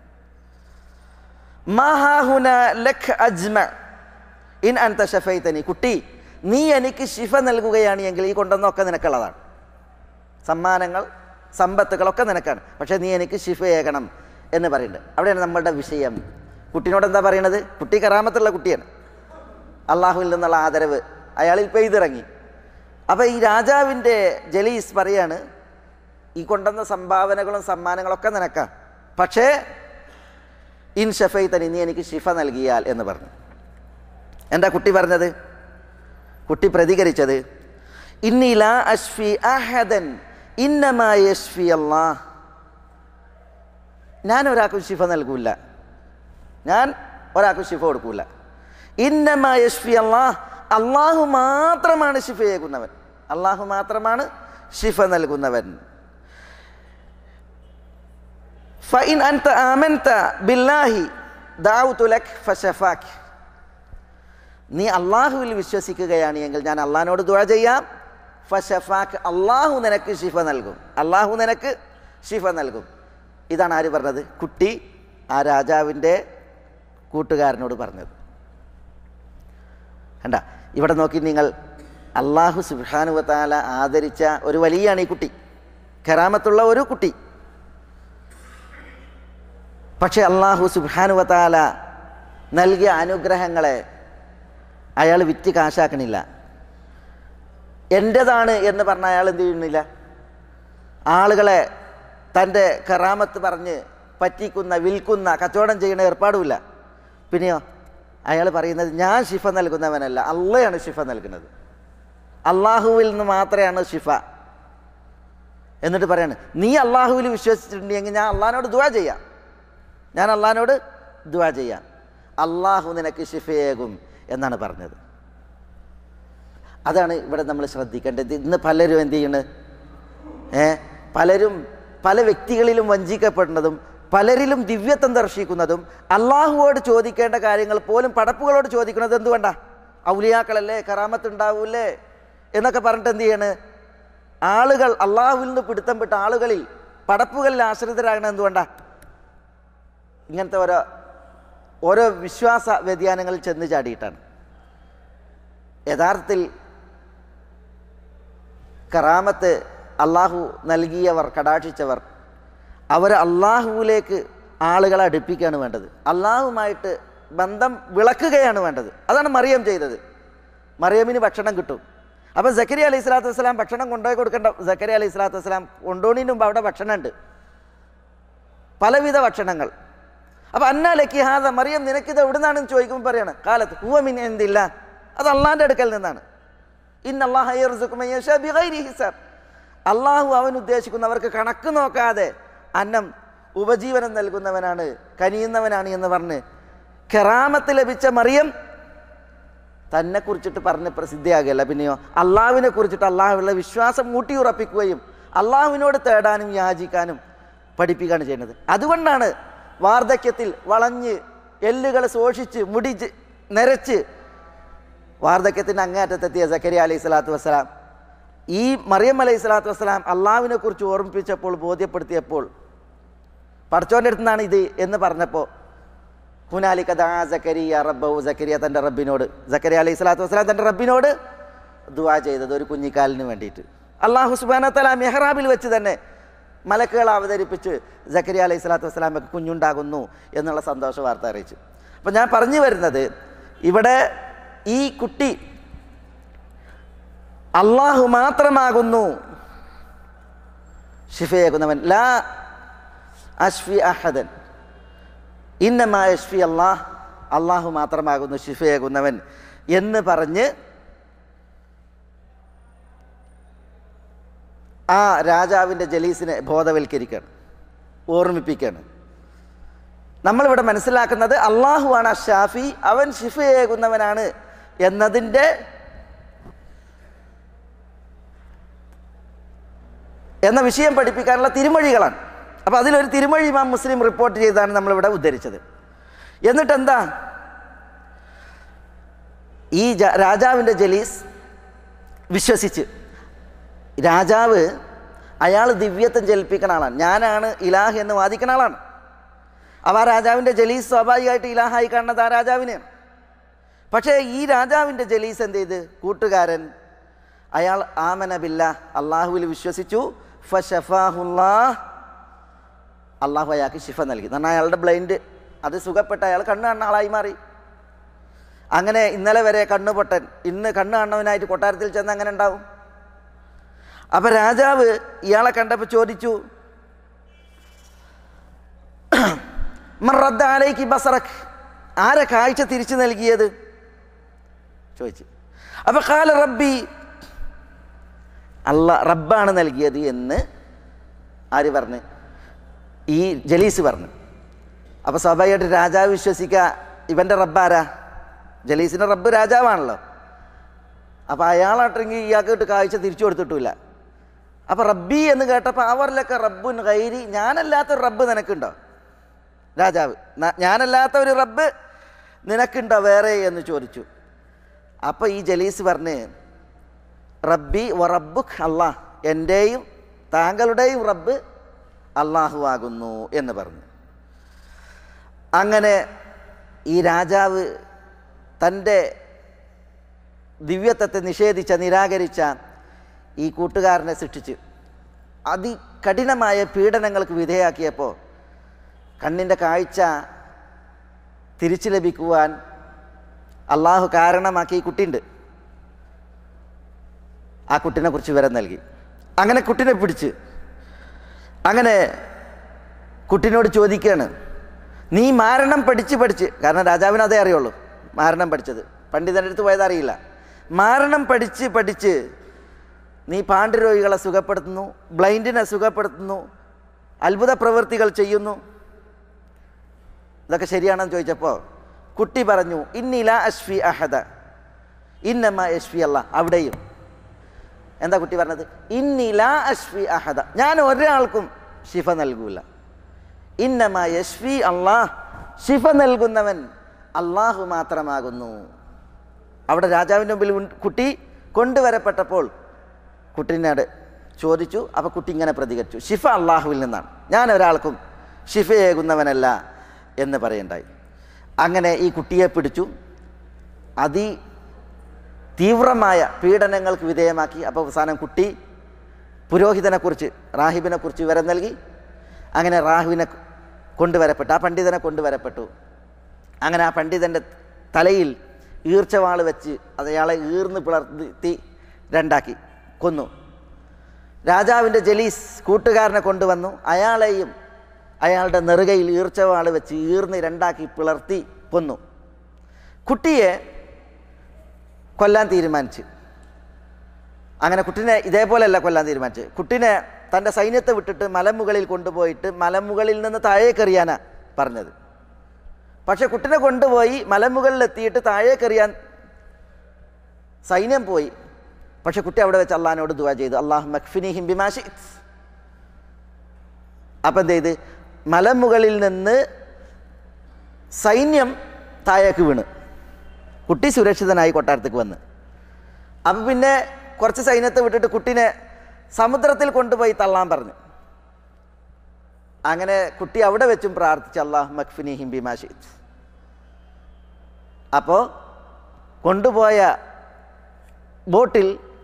മാഹാഹുന ലഖ് അജ്മ ഇൻ അൻത ഷഫൈതനി, കുട്ടി നീ എനിക്ക് ശിഫ നൽകുകയാണ് എങ്കിൽ ഈ കൊണ്ടുവന്നൊക്കെ നിനക്കുള്ളതാണ്, സമ്മാനങ്ങൾ സമ്പത്തുകളൊക്കെ നിനക്കാണ്, പക്ഷേ നീ എനിക്ക് ശിഫയേകണം എന്ന് പറയുന്നുണ്ട്. അവിടെയാണ് നമ്മളുടെ വിഷയം. കുട്ടീനോട് എന്താ പറയണത്? കുട്ടി കറാമത്തുള്ള കുട്ടിയാണ്, അള്ളാഹുവിൽ നിന്നുള്ള ആദരവ് അയാളിൽ പെയ്തിറങ്ങി. അപ്പോൾ ഈ രാജാവിൻ്റെ ജലീസ് പറയാണ്, ഈ കൊണ്ടുവന്ന സംഭാവനകളും സമ്മാനങ്ങളൊക്കെ നിനക്കാണ്, പക്ഷേ ഇൻ ഷഫൈതനി നീ എനിക്ക് ശിഫ നൽകിയാൽ എന്ന് പറഞ്ഞു. എന്താ കുട്ടി പറഞ്ഞത്? കുട്ടി പ്രതികരിച്ചത്, ഇന്നി ലാ അശ്ഫി അഹദൻ ഇന്നമാ യശ്ഫി അല്ലാഹ്, ഞാൻ ഒരാൾക്കും ശിഫ നൽകൂല, ഞാൻ ഒരാൾക്കും ശിഫ കൊടുക്കൂല. ഇന്നമാ യശ്ഫി അല്ലാഹ്, അള്ളാഹു മാത്രമാണ് ശിഫയേകുന്നവൻ, അള്ളാഹു മാത്രമാണ് ശിഫ നൽകുന്നവൻ. ഫഇൻ അൻത ആമൻത ബില്ലാഹി ദഅഉതു ലക് ഫശഫാക്, നീ അള്ളാഹുവിൽ വിശ്വസിക്കുകയാണ് എങ്കിൽ ഞാൻ അള്ളാഹിനോട് ദുആ ചെയ്യാം. ഫശഫാക്, അള്ളാഹു നിനക്ക് ശിഫ നൽകും, അള്ളാഹു നിനക്ക് ശിഫ നൽകും. ഇതാണ് ആര് പറഞ്ഞത്? കുട്ടി ആ രാജാവിൻ്റെ കൂട്ടുകാരനോട് പറഞ്ഞത്. കണ്ട, ഇവിടെ നോക്കി നിങ്ങൾ, അള്ളാഹു സുബ്ഹാനഹു വ തആല ആദരിച്ച ഒരു വലിയാണ് ഈ കുട്ടി, കറാമത്തുള്ള ഒരു കുട്ടി. പക്ഷേ അള്ളാഹു സുബ്ഹാനഹു വ തആല നൽകിയ അനുഗ്രഹങ്ങളെ അയാൾ വിറ്റ് കാശാക്കണില്ല. എൻ്റെതാണ് എന്ന് പറഞ്ഞ അയാൾ എന്ത് ചെയ്യുന്നില്ല, ആളുകളെ തൻ്റെ കറാമത്ത് പറഞ്ഞ് പറ്റിക്കുന്ന, വിൽക്കുന്ന, കച്ചവടം ചെയ്യുന്ന ഏർപ്പാടുമില്ല. പിന്നെയോ അയാൾ പറയുന്നത്, ഞാൻ ശിഫ നൽകുന്നവനല്ല, അള്ളയാണ് ശിഫ നൽകുന്നത്, അള്ളാഹുവിൽ നിന്ന് മാത്രമാണ് ശിഫ. എന്നിട്ട് പറയാണ്, നീ അള്ളാഹുവിൽ വിശ്വസിച്ചിട്ടുണ്ടെങ്കിൽ ഞാൻ അള്ളാഹിനോട് ദുആ ചെയ്യാം, ഞാൻ അള്ളാഹിനോട് ദുആ ചെയ്യാം, അള്ളാഹു നിനക്ക് ശിഫയേകും എന്നാണ് പറഞ്ഞത്. അതാണ് ഇവിടെ നമ്മൾ ശ്രദ്ധിക്കേണ്ടത്. ഇന്ന് പലരും എന്ത് ചെയ്യണ്, ഏ പലരും പല വ്യക്തികളിലും വഞ്ചിക്കപ്പെടുന്നതും പലരിലും ദിവ്യത്വം ദർശിക്കുന്നതും അള്ളാഹുവോട് ചോദിക്കേണ്ട കാര്യങ്ങൾ പോലും പടപ്പുകളോട് ചോദിക്കുന്നത് എന്തുകൊണ്ടാ? ഔലിയാക്കളല്ലേ, കറാമത്ത് ഉണ്ടാവൂലേ എന്നൊക്കെ പറഞ്ഞിട്ട് എന്ത് ചെയ്യണ്, ആളുകൾ അള്ളാഹുവിൽ നിന്ന് പിടുത്തം വിട്ട ആളുകളിൽ പടപ്പുകളിൽ ആശ്രിതരാകണം. എന്തുകൊണ്ടാ? ഇങ്ങനത്തെ ഓരോ ഓരോ വിശ്വാസ വ്യതിയാനങ്ങളിൽ ചെന്ന് ചാടിയിട്ടാണ്. യഥാർത്ഥത്തിൽ കറാമത്ത് അള്ളാഹു നൽകിയവർ, കടാക്ഷിച്ചവർ, അവർ അള്ളാഹുവിലേക്ക് ആളുകളെ അടുപ്പിക്കുകയാണ് വേണ്ടത്, അള്ളാഹുമായിട്ട് ബന്ധം വിളക്കുകയാണ് വേണ്ടത്. അതാണ് മറിയം ചെയ്തത്. മറിയമിന് ഭക്ഷണം കിട്ടും. അപ്പോൾ സക്കരിയ അലൈഹി സ്വലാത്തു വസ്സലാം ഭക്ഷണം കൊണ്ടുപോയി കൊടുക്കേണ്ട, സക്കരിയ അലൈഹി സ്വലാത്തു വസ്സലാം കൊണ്ടുപോകുന്നതിന് മുമ്പ് അവിടെ ഭക്ഷണമുണ്ട്, പലവിധ ഭക്ഷണങ്ങൾ. അപ്പോൾ അന്നാ ലക്കി ഹാദ, മറിയം നിനക്കിത് എവിടെ നിന്നാണെന്ന് ചോദിക്കുമ്പോൾ പറയാണ്, കാലത്ത് ഹുവ മിൻ ഇൻദില്ലാ, അത് അള്ളാഹിൻ്റെ അടുക്കൽ നിന്നാണ്. ഇന്നല്ലാഹ യർസുഖു മൻ യശാ ബിഗൈരി ഹിസാബ്, അള്ളാഹു അവൻ ഉദ്ദേശിക്കുന്നവർക്ക് കണക്ക് നോക്കാതെ അന്നം ഉപജീവനം നൽകുന്നവനാണ്, കനിയുന്നവനാണ് എന്ന് പറഞ്ഞ് കറാമത്ത് ലഭിച്ച മറിയം തന്നെ കുറിച്ചിട്ട് പറഞ്ഞ് പ്രസിദ്ധിയാകുകയല്ല, പിന്നെയോ അള്ളാഹുവിനെ കുറിച്ചിട്ട് അള്ളാഹുവിലുള്ള വിശ്വാസം ഊട്ടിയുറപ്പിക്കുകയും അള്ളാഹുവിനോട് തേടാനും യാചിക്കാനും പഠിപ്പിക്കുകയാണ് ചെയ്യുന്നത്. അതുകൊണ്ടാണ് വാർദ്ധക്യത്തിൽ വളഞ്ഞ് എല്ലുകൾ ശോഷിച്ച് മുടി നിരച്ച് വാർദ്ധക്യത്തിൻ്റെ അങ്ങേയറ്റത്തെത്തിയ സക്കരിയ അലൈഹി സ്വലാത്തു വസ്സലാം ഈ മറിയം അലൈഹി സ്വലാത്തു വസ്സലാം അള്ളാഹുവിനെ കുറിച്ച് ഓർമ്മിപ്പിച്ചപ്പോൾ, ബോധ്യപ്പെടുത്തിയപ്പോൾ, പഠിച്ചോൻ്റെ അടുത്ത് നിന്നാണ് ഇത് എന്ന് പറഞ്ഞപ്പോൾ ഹുനാലിക ദഅ സക്കരിയ റബ്ബഹു, സക്കരിയ തൻ്റെ റബ്ബിനോട്, സക്കരിയ അലൈഹി സ്വലാത്തു വസ്സലാം തൻ്റെ റബ്ബിനോട് ദുആ ചെയ്തത് ഒരു കുഞ്ഞിക്കാലിന് വേണ്ടിയിട്ട്. അള്ളാഹു സുബ്ഹാനഹു വ തആല മെഹ്റാബിൽ വെച്ച് തന്നെ മലക്കുകൾ അവതരിപ്പിച്ച് സക്കരിയ അലൈഹി സ്വലാത്തു വസ്സലാമക്ക് കുഞ്ഞുണ്ടാകുന്നു എന്നുള്ള സന്തോഷ വാർത്ത അറിയിച്ചു. അപ്പം ഞാൻ പറഞ്ഞു വരുന്നത്, ഇവിടെ ഈ കുട്ടി അള്ളാഹു മാത്രമാകുന്നു ഷിഫയേകുന്നവൻ, ലാ അശ്ഫി അഹദൻ ഇന്നമാ യശ്ഫി അല്ലാഹ്, അള്ളാഹു മാത്രമാകുന്നു ഷിഫയേകുന്നവൻ എന്ന് പറഞ്ഞ് ആ രാജാവിൻ്റെ ജലീസിനെ ബോധവൽക്കരിക്കുകയാണ്, ഓർമ്മിപ്പിക്കുകയാണ്. നമ്മളിവിടെ മനസ്സിലാക്കുന്നത് അള്ളാഹുവാണ് അഷ്ഷാഫി, അവൻ ശിഫയേകുന്നവനാണ് എന്നതിൻ്റെ എന്ന വിഷയം പഠിപ്പിക്കാനുള്ള തിരുമൊഴികളാണ്. അപ്പോൾ അതിലൊരു തിരുമൊഴി ഇമാം മുസ്ലിം റിപ്പോർട്ട് ചെയ്താണ് നമ്മളിവിടെ ഉദ്ധരിച്ചത്. എന്നിട്ടെന്താ, ഈ രാജാവിൻ്റെ ജലീസ് വിശ്വസിച്ച്, രാജാവ് അയാൾ ദിവ്യത്വം ജലിപ്പിക്കുന്ന ആളാണ്, ഞാനാണ് ഇലാഹ് എന്ന് വാദിക്കുന്ന ആളാണ്. അപ്പോൾ ആ രാജാവിൻ്റെ ജലീസ് സ്വാഭാവികമായിട്ട് ഇലാഹായി കാണുന്നത് ആ രാജാവിനെയാണ്. പക്ഷേ ഈ രാജാവിൻ്റെ ജലീസ് എന്ത് ചെയ്ത്, കൂട്ടുകാരൻ അയാൾ ആമന ബില്ലാഹ്, അള്ളാഹുവിൽ വിശ്വസിച്ചു. ഫശഫാഹുല്ലാഹ്, അള്ളാഹു അയാൾക്ക് ശിഫ നൽകി. എന്ന് പറഞ്ഞാൽ അയാളുടെ ബ്ലൈൻഡ് അത് സുഖപ്പെട്ട അയാൾ കണ്ണ് കാണുന്ന ആളായി മാറി. അങ്ങനെ ഇന്നലെ വരെ കണ്ണുപൊട്ടൻ ഇന്ന് കണ്ണ് കാണുന്നവനായിട്ട് കൊട്ടാരത്തിൽ ചെന്ന് അങ്ങനെ ഉണ്ടാവും. അപ്പം രാജാവ് ഇയാളെ കണ്ടപ്പോൾ ചോദിച്ചു, മറദ്ദ അലൈക്കി ബസറക്, ആരെ കാഴ്ച തിരിച്ചു നൽകിയത് ചോദിച്ചു. അപ്പം ഖാല റബ്ബി, അല്ല റബ്ബാണ് നൽകിയത് എന്ന് ആര് പറഞ്ഞ്, ഈ ജലീസ് പറഞ്ഞു. അപ്പോൾ സ്വാഭാവികമായിട്ട് രാജാവ് വിശ്വസിക്കുക ഇവൻ്റെ റബ്ബാരാ, ജലീസിൻ്റെ റബ്ബ് രാജാവാണല്ലോ. അപ്പോൾ അയാളാട്ടെങ്കിൽ ഇയാൾക്കിട്ട് കാഴ്ച തിരിച്ചു കൊടുത്തിട്ടില്ല. അപ്പോൾ റബ്ബി എന്ന് കേട്ടപ്പോൾ അവരിലൊക്കെ റബ്ബുൻ ഗൈരി, ഞാനല്ലാത്തൊരു റബ്ബ് നിനക്കുണ്ടോ രാജാവ്, ഞാനല്ലാത്ത ഒരു റബ്ബ് നിനക്കുണ്ടോ വേറെ എന്ന് ചോദിച്ചു. അപ്പോൾ ഈ ജലീസ് പറഞ്ഞ്, റബ്ബി വ റബ്ബുക് അല്ലാഹ്, എൻ്റെയും താങ്കളുടെയും റബ്ബ് അള്ളാഹു ആകുന്നു എന്ന് പറഞ്ഞു. അങ്ങനെ ഈ രാജാവ് തൻ്റെ ദിവ്യത്വത്തെ നിഷേധിച്ച നിരാകരിച്ച ഈ കൂട്ടുകാരനെ ശിക്ഷിച്ച് അതികഠിനമായ പീഡനങ്ങൾക്ക് വിധേയാക്കിയപ്പോൾ കണ്ണിൻ്റെ കാഴ്ച തിരിച്ചു ലഭിക്കുവാൻ അള്ളാഹു കാരണമാക്കി ഈ കുട്ടിയുണ്ട്. ആ കുട്ടിനെ കുറിച്ച് വിവരം നൽകി. അങ്ങനെ കുട്ടിനെ പിടിച്ച് അങ്ങനെ കുട്ടിനോട് ചോദിക്കുകയാണ്, നീ മാരണം പഠിച്ച് പഠിച്ച്, കാരണം രാജാവിന് അതേ അറിയുള്ളൂ മാരണം പഠിച്ചത്, പണ്ഡിതൻ്റെ അടുത്ത് പോയത് അറിയില്ല. മാരണം പഠിച്ച് പഠിച്ച് നീ പാണ്ഡുരോഗികളെ സുഖപ്പെടുത്തുന്നു, ബ്ലൈൻഡിനെ സുഖപ്പെടുത്തുന്നു, അത്ഭുത പ്രവൃത്തികൾ ചെയ്യുന്നു, ഇതൊക്കെ ശരിയാണെന്ന് ചോദിച്ചപ്പോൾ കുട്ടി പറഞ്ഞു, ഇന്നി ലാ അശ്ഫി അഹദ ഇന്നമ യശ്ഫി അല്ലാഹ്. അവിടെയും എന്താ കുട്ടി പറഞ്ഞത്, ഇന്നി ലാ അശ്ഫി അഹദ, ഞാൻ ഒരാൾക്കും ശിഫ നൽകൂല, ഇന്നമ യശ്ഫി അല്ലാഹ്, ശിഫ നൽകുന്നവൻ അള്ളാഹു മാത്രമാകുന്നു. അവിടെ രാജാവിൻ്റെ മുമ്പിൽ കുട്ടി കൊണ്ടുവരപ്പെട്ടപ്പോൾ കുട്ടീനോട് ചോദിച്ചു. അപ്പോൾ കുട്ടി ഇങ്ങനെ പ്രതികരിച്ചു, ശിഫ അള്ളാഹുവിൽ നിന്നാണ്, ഞാൻ ഒരാൾക്കും ശിഫയേകുന്നവനല്ല എന്ന് പറയണ്ടായി. അങ്ങനെ ഈ കുട്ടിയെ പിടിച്ചു അതി തീവ്രമായ പീഡനങ്ങൾക്ക് വിധേയമാക്കി. അപ്പോൾ അവസാനം കുട്ടി പുരോഹിതനെക്കുറിച്ച് റാഹിബിനെക്കുറിച്ച് വിവരം നൽകി. അങ്ങനെ റാഹിബിനെ കൊണ്ടുവരപ്പെട്ടു, ആ പണ്ഡിതനെ കൊണ്ടുവരപ്പെട്ടു. അങ്ങനെ ആ പണ്ഡിതൻ്റെ തലയിൽ ഈർച്ചവാൾ വെച്ച് അതയാളെ ഈർന്ന് പിളർത്തി രണ്ടാക്കി കൊന്നു. രാജാവിൻ്റെ ജലീസ് കൂട്ടുകാരനെ കൊണ്ടുവന്നു, അയാളെയും അയാളുടെ നെറുകയിൽ ഈർച്ചവാൾ വെച്ച് ഈർന്ന് രണ്ടാക്കി പിളർത്തി കൊന്നു. കുട്ടിയെ കൊല്ലാൻ തീരുമാനിച്ചു. അങ്ങനെ കുട്ടീനെ ഇതേപോലെയല്ല കൊല്ലാൻ തീരുമാനിച്ചു. കുട്ടീനെ തൻ്റെ സൈന്യത്തെ വിട്ടിട്ട് മലമുകളിൽ കൊണ്ടുപോയിട്ട് മലമുകളിൽ നിന്ന് താഴേക്കെറിയാനാണ് പറഞ്ഞത്. പക്ഷെ കുട്ടീനെ കൊണ്ടുപോയി മലമുകളിലെത്തിയിട്ട് താഴേക്കെറിയാൻ സൈന്യം പോയി. പക്ഷെ കുട്ടി അവിടെ വെച്ച് അള്ളാഹിനോട് ദുആ ചെയ്തു, അല്ലാഹു മക്ഫിനിഹിം ബിമാ ശിഅ്ത്. അപ്പം എന്ത് ചെയ്ത്, മലമുകളിൽ നിന്ന് സൈന്യം താഴേക്ക് വീണ് കുട്ടി സുരക്ഷിതനായി കൊട്ടാരത്തേക്ക് വന്ന്. അപ്പം പിന്നെ കുറച്ച് സൈന്യത്തെ വിട്ടിട്ട് കുട്ടീനെ സമുദ്രത്തിൽ കൊണ്ടുപോയി തള്ളാൻ പറഞ്ഞു. അങ്ങനെ കുട്ടി അവിടെ വെച്ചും പ്രാർത്ഥിച്ചു, അല്ലാഹു മക്ഫിനിഹിം ബിമാ ശിഅ്ത്. അപ്പോൾ കൊണ്ടുപോയ ബോട്ടിൽ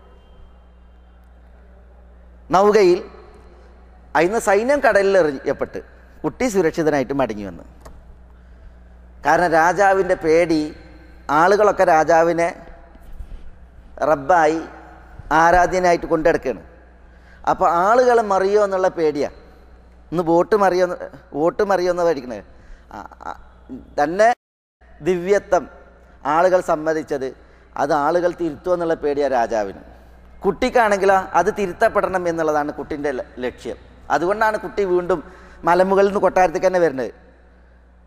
നൗകയിൽ അതിന് സൈന്യം കടലിൽ എറിയപ്പെട്ട് കുട്ടി സുരക്ഷിതനായിട്ട് മടങ്ങി വന്നു. കാരണം രാജാവിൻ്റെ പേടി, ആളുകളൊക്കെ രാജാവിനെ റബ്ബായി ആരാധ്യനായിട്ട് കൊണ്ടെടുക്കുകയാണ്. അപ്പോൾ ആളുകൾ മറിയോ എന്നുള്ള പേടിയാണ്. ഇന്ന് വോട്ട് മറിയോ വോട്ട് മറിയോ എന്ന് പഠിക്കണേ. തന്നെ ദിവ്യത്വം ആളുകൾ സമ്മതിച്ചത് അത് ആളുകൾ തിരുത്തുമോ എന്നുള്ള പേടിയാണ് രാജാവിന്. കുട്ടിക്കാണെങ്കിലോ അത് തിരുത്തപ്പെടണം എന്നുള്ളതാണ് കുട്ടീൻ്റെ ലക്ഷ്യം. അതുകൊണ്ടാണ് കുട്ടി വീണ്ടും മലമുകളിൽ നിന്ന് കൊട്ടാരത്തേക്ക് തന്നെ വരുന്നത്.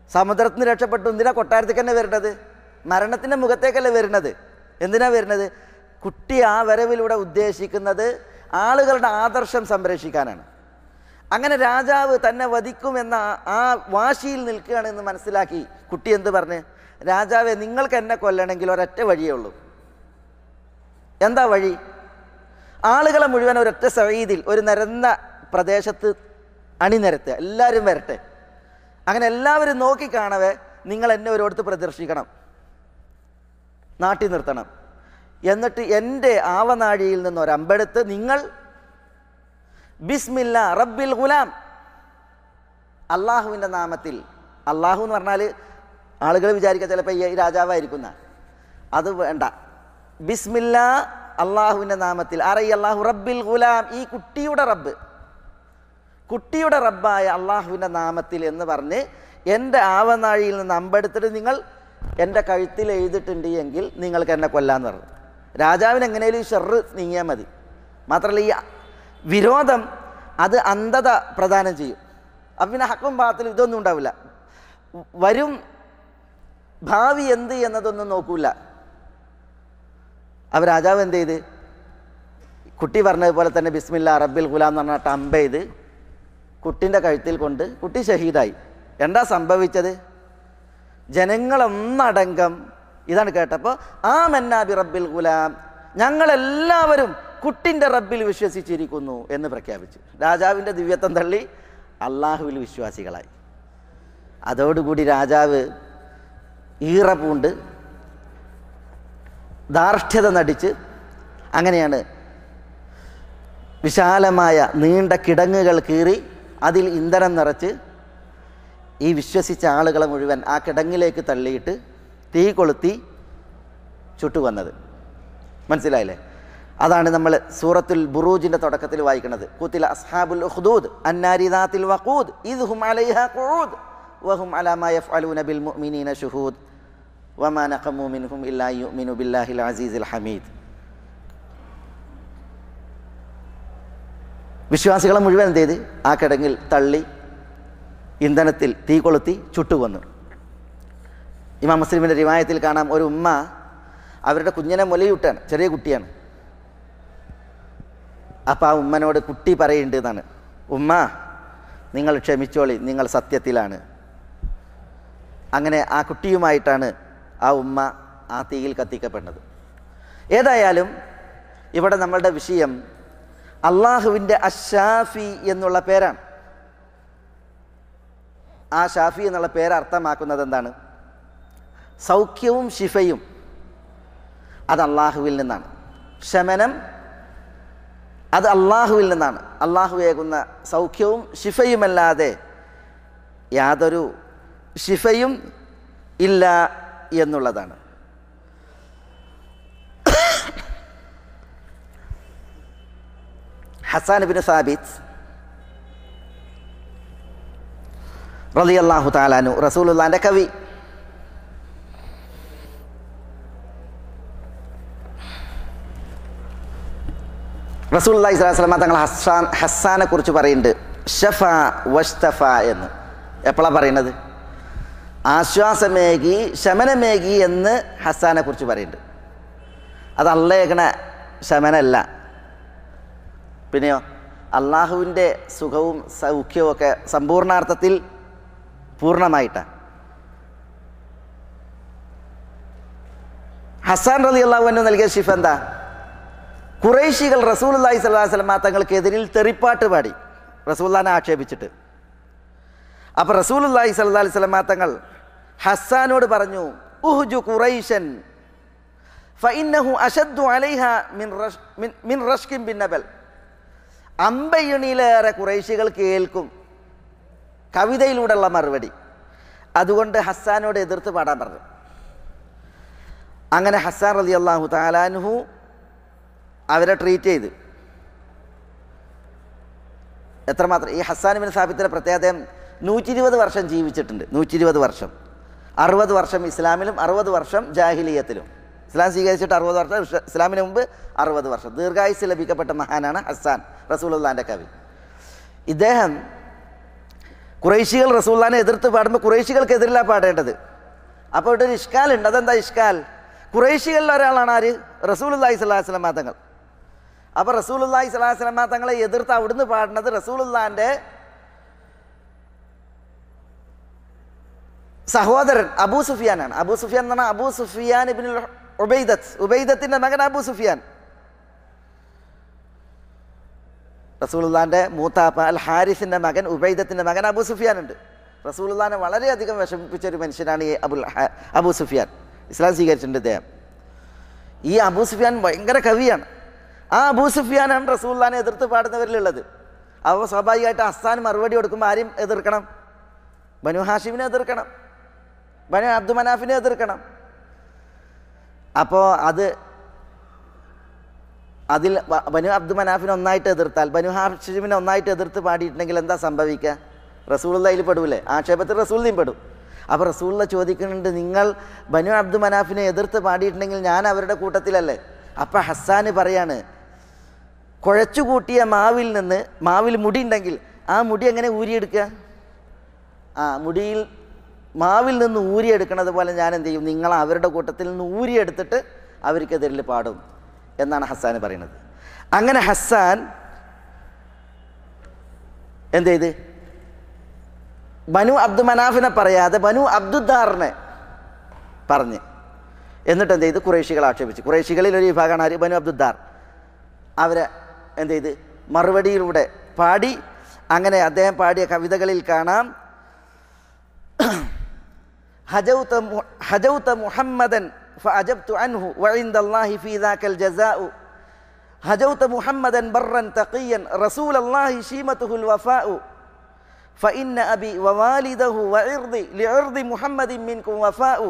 സമുദ്രത്തിൽ നിന്ന് രക്ഷപ്പെട്ടു. എന്തിനാ കൊട്ടാരത്തേക്ക് തന്നെ വരുന്നത്? മരണത്തിൻ്റെ മുഖത്തേക്കല്ലേ വരുന്നത്. എന്തിനാ വരുന്നത്? കുട്ടി ആ വരവിലൂടെ ഉദ്ദേശിക്കുന്നത് ആളുകളുടെ ആദർശം സംരക്ഷിക്കാനാണ്. അങ്ങനെ രാജാവ് തന്നെ വധിക്കുമെന്ന ആ വാശിയിൽ നിൽക്കുകയാണെന്ന് മനസ്സിലാക്കി കുട്ടി എന്ത് പറഞ്ഞ്, രാജാവെ നിങ്ങൾക്ക് എന്നെ കൊല്ലണമെങ്കിൽ ഒരൊറ്റ വഴിയേ ഉള്ളൂ. എന്താ വഴി? ആളുകളെ മുഴുവൻ ഒരൊറ്റ സഈദിൽ ഒരു നിരന്ന പ്രദേശത്ത് അണിനിരത്തുക, എല്ലാവരും വരട്ടെ. അങ്ങനെ എല്ലാവരും നോക്കിക്കാണവേ നിങ്ങൾ എന്നെ ഒരിടത്ത് പ്രദർശിക്കണം, നാട്ടി നിർത്തണം. എന്നിട്ട് എൻ്റെ ആവനാഴിയിൽ നിന്ന് ഒരമ്പെടുത്ത് നിങ്ങൾ ബിസ്മില്ല റബ്ബിൽ ഗുലാം, അള്ളാഹുവിൻ്റെ നാമത്തിൽ. അള്ളാഹു എന്ന് പറഞ്ഞാൽ ആളുകൾ വിചാരിക്കുക ചിലപ്പോൾ ഈ രാജാവായിരിക്കുന്ന, അത് വേണ്ട. ബിസ്മില്ല അള്ളാഹുവിൻ്റെ നാമത്തിൽ. ആരയി അള്ളാഹു? റബ്ബിൽ ഗുലാം, ഈ കുട്ടിയുടെ റബ്ബ്, കുട്ടിയുടെ റബ്ബായ അള്ളാഹുവിൻ്റെ നാമത്തിൽ എന്ന് പറഞ്ഞ് എൻ്റെ ആവനാഴിയിൽ നിന്ന് അമ്പെടുത്തിട്ട് നിങ്ങൾ എൻ്റെ കഴുത്തിൽ എഴുതിയിട്ടുണ്ട് എങ്കിൽ നിങ്ങൾക്ക് എന്നെ കൊല്ലാന്ന് പറഞ്ഞു. രാജാവിന് എങ്ങനെയും ഷെറ് നീങ്ങിയാൽ മതി. മാത്രമല്ല ഈ വിരോധം അത് അന്ധത പ്രദാനം ചെയ്യും. അപ്പം പിന്നെ ഹക്കും ഭാഗത്തിൽ ഇതൊന്നും ഉണ്ടാവില്ല. വരും ഭാവി എന്ത് എന്നതൊന്നും നോക്കൂല. അപ്പോൾ രാജാവ് എന്ത് ചെയ്ത്, കുട്ടി പറഞ്ഞതുപോലെ തന്നെ ബിസ്മില്ലാ റബ്ബിൽ ഗുലാം എന്ന് പറഞ്ഞിട്ട് അമ്പ ചെയ്ത് കുട്ടിൻ്റെ കഴുത്തിൽ കൊണ്ട് കുട്ടി ഷഹീദായി. എന്താ സംഭവിച്ചത്? ജനങ്ങളൊന്നടങ്കം ഇതാണ് കേട്ടപ്പോൾ ആ മന്നാബി റബ്ബിൽ ഗുലാം, ഞങ്ങളെല്ലാവരും കുട്ടിൻ്റെ റബ്ബിൽ വിശ്വസിച്ചിരിക്കുന്നു എന്ന് പ്രഖ്യാപിച്ചു. രാജാവിൻ്റെ ദിവ്യത്വം തള്ളി അള്ളാഹുവിൽ വിശ്വാസികളായി. അതോടുകൂടി രാജാവ് ഈറ പൂണ്ട് ധാർഷ്ട്യത നടിച്ച് അങ്ങനെയാണ് വിശാലമായ നീണ്ട കിടങ്ങുകൾ കീറി അതിൽ ഇന്ധനം നിറച്ച് ഈ വിശ്വസിച്ച ആളുകളെ മുഴുവൻ ആ കിടങ്ങിലേക്ക് തള്ളിയിട്ട് തീ കൊളുത്തി ചുട്ടുവന്നത്. മനസ്സിലായില്ലേ? അതാണ് നമ്മൾ സൂറത്തുൽ ബുറൂജിൻ്റെ തുടക്കത്തിൽ വായിക്കുന്നത്. ഖുതില അസ്ഹാബുൽ ഉഖ്ദൂദ് അന്നാരി ദാത്തിൽ വഖൂദ് ഇദ് ഹും അലൈഹാ ഖുഊദ് വഹും അലാ മാ യഫ്അലൂന ബിൽ മുഅ്മിനീന ശുഹൂദ് വമാ നഖമൂ മിൻഹും ഇല്ലാ യുഅ്മിനു ബില്ലാഹിൽ അസീസിൽ ഹമീദ്. വിശ്വാസികളെ മുഴുവൻ എന്ത് ചെയ്ത് ആ കിടങ്ങിൽ തള്ളി ഇന്ധനത്തിൽ തീ കൊളുത്തി ചുട്ടുകൊന്നു. ഇമാം മുസ്ലിമിൻ്റെ റിവായത്തിൽ കാണാം, ഒരു ഉമ്മ അവരുടെ കുഞ്ഞിനെ മുലയൂട്ടാണ്, ചെറിയ കുട്ടിയാണ്. അപ്പം ആ ഉമ്മനോട് കുട്ടി പറയുന്നുണ്ട് എന്നാണ്, ഉമ്മ നിങ്ങൾ ക്ഷമിച്ചോളി, നിങ്ങൾ സത്യത്തിലാണ്. അങ്ങനെ ആ കുട്ടിയുമായിട്ടാണ് ആ ഉമ്മ ആ തീയിൽ കത്തിക്കപ്പെടുന്നത്. ഏതായാലും ഇവിടെ നമ്മളുടെ വിഷയം അള്ളാഹുവിൻ്റെ അഷാഫി എന്നുള്ള പേരാണ്. ആ ഷാഫി എന്നുള്ള പേര് അർത്ഥമാക്കുന്നത് എന്താണ്? സൗഖ്യവും ശിഫയും അത് അള്ളാഹുവിൽ നിന്നാണ്. ശമനം അത് അള്ളാഹുവിൽ നിന്നാണ്. അള്ളാഹുവേകുന്ന സൗഖ്യവും ശിഫയുമല്ലാതെ യാതൊരു ശിഫയും ഇല്ല എന്നുള്ളതാണ്. ഹസ്സാൻ ഇബ്നു സാബിത്ത് റളിയല്ലാഹു തആല അൻഹു റസൂലുള്ളാഹിന്റെ കവി. റസൂലുള്ളാഹി സ്വല്ലല്ലാഹു അലൈഹി വസല്ലം തങ്ങൾ ഹസ്സാൻ ഹസ്സാനെ കുറിച്ച് പറയുന്നുണ്ട് ഷഫ വസ്തഫ എന്ന്. എപ്പോഴാണ് പറയുന്നത്? ആശ്വാസമേകി ശമനമേകി എന്ന് ഹസ്സാനെ കുറിച്ച് പറയുന്നുണ്ട്. അത് അള്ളേക്കണ ശമനമല്ല, പിന്നെയോ അള്ളാഹുവിൻ്റെ സുഖവും സൗഖ്യവും ഒക്കെ സമ്പൂർണാർത്ഥത്തിൽ പൂർണ്ണമായിട്ടാണ്. ഹസ്സാൻ റളിയല്ലാഹു അൻഹു നൽകിയ ശിഫ എന്താ? ഖുറൈശികൾ റസൂലുള്ളാഹി സ്വല്ലല്ലാഹു അലൈഹി വസല്ലം തങ്ങൾക്കെതിരിൽ തെറിപ്പാട്ട് പാടി റസൂലുള്ളാഹിനെ ആക്ഷേപിച്ചിട്ട്. അപ്പോൾ റസൂലുള്ളാഹി സ്വല്ലല്ലാഹു അലൈഹി വസല്ലം തങ്ങൾ ഹസ്സാനോട് പറഞ്ഞു, ഉഹ്ജു ഖുറൈശൻ ഫഇന്നഹു അശദ്ദു അലൈഹാ മിൻ റഷ് മിൻ റഷ്കിൻ ബിന്നബൽ. അമ്പയണിയിലേറെ ഖുറൈശികൾ കേൾക്കും കവിതയിലൂടെയുള്ള മറുപടി. അതുകൊണ്ട് ഹസ്സാനോട് എതിർത്ത് പാടാൻ പറഞ്ഞു. അങ്ങനെ ഹസ്സാൻ റളിയല്ലാഹു തആല അൻഹു അവരെ ട്രീറ്റ് ചെയ്ത്. എത്രമാത്രം ഈ ഹസ്സാൻ ഇബ്നു സാബിത്തിന്റെ പ്രത്യേകത, നൂറ്റി ഇരുപത് വർഷം ജീവിച്ചിട്ടുണ്ട്. നൂറ്റി ഇരുപത് വർഷം, അറുപത് വർഷം ഇസ്ലാമിലും അറുപത് വർഷം ജാഹിലിയത്തിലും. ഇസ്ലാം സ്വീകരിച്ചിട്ട് അറുപത് വർഷം, ഇസ്ലാമിന് മുമ്പ് അറുപത് വർഷം. ദീർഘായുസ് ലഭിക്കപ്പെട്ട മഹാനാണ് ഹസ്സാൻ, റസൂലുള്ളാഹിന്റെ കവി. ഇദ്ദേഹം ഖുറൈശികൾ റസൂലുള്ളാഹിനെ എതിർത്ത് പാടുമ്പോൾ ഖുറൈശികൾക്കെതിരിലാണ് പാടേണ്ടത്. അപ്പോൾ ഇവിടെ ഒരു ഇഷ്കാലുണ്ട്. അതെന്താ ഇഷ്കാൽ? ഖുറൈശികളിൽ ഒരാളാണ് ആര്? റസൂലുള്ളാഹി സ്വല്ലല്ലാഹു അലൈഹി വസല്ലം തങ്ങൾ. അപ്പോൾ റസൂലുള്ളാഹി സ്വല്ലല്ലാഹു അലൈഹി വസല്ലം തങ്ങളെ എതിർത്ത് അവിടുന്ന് പാടുന്നത് റസൂലുള്ളാഹിൻ്റെ സഹോദരൻ അബൂ സുഫിയാനാണ്. അബൂ സുഫിയാൻ എന്ന് പറഞ്ഞാൽ അബൂ സുഫിയാൻ ഇബ്നുൽ ഉബൈദത്ത്, ഉബൈദത്തിൻ്റെ മകൻ അബൂ സുഫിയാൻ. റസൂലുള്ളാഹിൻ്റെ മൂത്താപ്പ അൽ ഹാരിസിൻ്റെ മകൻ ഉബൈദത്തിൻ്റെ മകൻ അബൂ സുഫിയാൻ ഉണ്ട്. റസൂലുള്ളാഹിനെ വളരെയധികം വിഷമിപ്പിച്ച ഒരു മനുഷ്യനാണ് ഈ അബുൽ അബൂ സുഫിയാൻ. ഇസ്ലാം സ്വീകരിച്ചിട്ടുണ്ട് അദ്ദേഹം. ഈ അബൂ സുഫിയാൻ ഭയങ്കര കവിയാണ്. ആ അബൂ സുഫിയാനാണ് റസൂലുള്ളാഹിനെ എതിർത്ത് പാടുന്നവരിലുള്ളത്. അപ്പോൾ സ്വാഭാവികമായിട്ട് ഹസ്സാൻ മറുപടി കൊടുക്കുമ്പോൾ ആരും എതിർക്കണം? ബനു ഹാഷിമിനെ എതിർക്കണം, ബനു അബ്ദു മനാഫിനെ എതിർക്കണം. അപ്പോൾ അത് അതിൽ ബനു അബ്ദു മനാഫിനെ ഒന്നായിട്ട് എതിർത്താൽ, ബനു ഹാഷിമിനെ ഒന്നായിട്ട് എതിർത്ത് പാടിയിട്ടുണ്ടെങ്കിൽ എന്താ സംഭവിക്കുക? റസൂലുള്ളാഹിൽ പെടൂലേ? ആക്ഷേപത്തിൽ റസൂലിനെയും പെടും. അപ്പോൾ റസൂലുള്ള ചോദിക്കുന്നുണ്ട്, നിങ്ങൾ ബനു അബ്ദു മനാഫിനെ എതിർത്ത് പാടിയിട്ടുണ്ടെങ്കിൽ ഞാൻ അവരുടെ കൂട്ടത്തിലല്ലേ? അപ്പം ഹസ്സാന് പറയാണ്, കുഴച്ചുകൂട്ടിയ മാവിൽ നിന്ന്, മാവിൽ മുടി ഉണ്ടെങ്കിൽ ആ മുടി എങ്ങനെ ഊരിയെടുക്കുക? ആ മുടിയിൽ മാവിൽ നിന്ന് ഊരിയെടുക്കണത് പോലെ ഞാൻ എന്ത് ചെയ്യും? നിങ്ങൾ അവരുടെ കൂട്ടത്തിൽ നിന്ന് ഊരിയെടുത്തിട്ട് അവർക്കെതിരിൽ പാടും എന്നാണ് ഹസ്സാൻ പറയുന്നത്. അങ്ങനെ ഹസ്സാൻ എന്ത് ചെയ്ത്? ബനു അബ്ദു മനാഫിനെ പറയാതെ ബനു അബ്ദുദ്ദാറിനെ പറഞ്ഞ്, എന്നിട്ട് എന്ത് ചെയ്ത്? ഖുറൈശികൾ ആക്ഷേപിച്ചു. ഖുറൈശികളിൽ ഒരു വിഭാഗമാണ് ആര്? ബനു അബ്ദുദ്ദാർ. അവരെ എന്ത് ചെയ്ത്? മറുപടിയിലൂടെ പാടി. അങ്ങനെ അദ്ദേഹം പാടിയ കവിതകളിൽ കാണാം, ഹജൗത ഹജൗത മുഹമ്മദൻ ഫഅജബ്തു അൻഹു വഇൻദല്ലാഹി ഫീ ദാകൽ ജസാഉ ഹജൗത മുഹമ്മദൻ ബർറൻ തഖിയൻ റസൂലല്ലാഹി ശീമതുഹുൽ വഫാഉ ഫഇന്ന അബി വവാലിദഹു വഇർദി ലിഇർദി മുഹമ്മദിൻ മിൻകും വഫാഉ.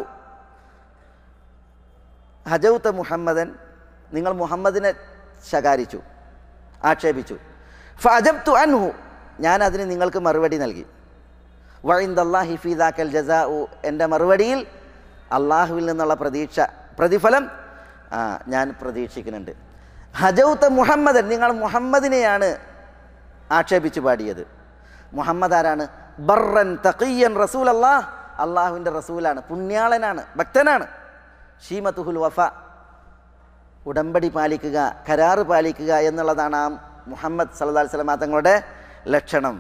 ഹജൗത മുഹമ്മദൻ, നിങ്ങൾ മുഹമ്മദിനെ ശകാരിച്ചു, ആക്ഷേപിച്ചു. ഫഅജബ്തു അൻഹു, ഞാൻ അതിന് നിങ്ങൾക്ക് മറുപടി നൽകി. വഇൻദല്ലാഹി ഫീ ദാകൽ ജസാഉ, എൻ്റെ മറുപടിയിൽ അള്ളാഹുവിൽ നിന്നുള്ള പ്രതീക്ഷ, പ്രതിഫലം ഞാൻ പ്രതീക്ഷിക്കുന്നുണ്ട്. ഹജൗത മുഹമ്മദൻ, നിങ്ങൾ മുഹമ്മദിനെയാണ് ആക്ഷേപിച്ചു പാടിയത്. മുഹമ്മദ് ആരാണ്? ബർറൻ തഖിയൻ റസൂലല്ലാഹ്, അള്ളാഹുവിൻ്റെ റസൂലാണ്, പുണ്യാളനാണ്, ഭക്തനാണ്. ഷീമതുഹുൽ വഫ, ഉടമ്പടി പാലിക്കുക, കരാറ് പാലിക്കുക എന്നുള്ളതാണ് ആ മുഹമ്മദ് സല്ലല്ലാഹു അലൈഹി വസല്ലം തങ്ങളുടെ ലക്ഷണം.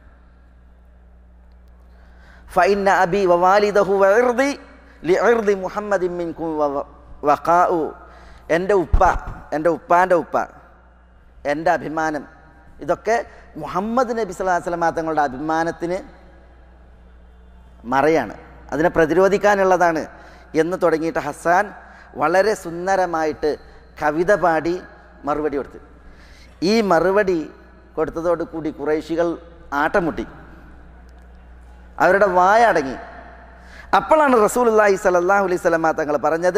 ഫഇന്ന അബി വവാലിദഹു വഇർദി ലിഇർദി മുഹമ്മദിൻ മിൻകും വഖാഉ, എൻ്റെ ഉപ്പ, എൻ്റെ ഉപ്പാൻ്റെ ഉപ്പ, എൻ്റെ അഭിമാനം, ഇതൊക്കെ മുഹമ്മദ് നബി സല്ലല്ലാഹു അലൈഹി വസല്ലം തങ്ങളുടെ അഭിമാനത്തിന് മറയാണ്, അതിനെ പ്രതിരോധിക്കാനുള്ളതാണ് എന്ന് തുടങ്ങിയിട്ട് ഹസ്സാൻ വളരെ സുന്ദരമായിട്ട് കവിത പാടി മറുപടി കൊടുത്തു. ഈ മറുപടി കൊടുത്തതോടുകൂടി ഖുറൈശികൾ ആട്ടമുട്ടി, അവരുടെ വായ അടങ്ങി. അപ്പോഴാണ് റസൂലുള്ളാഹി സ്വല്ലല്ലാഹു അലൈഹി വസല്ലം തങ്ങൾ പറഞ്ഞത്,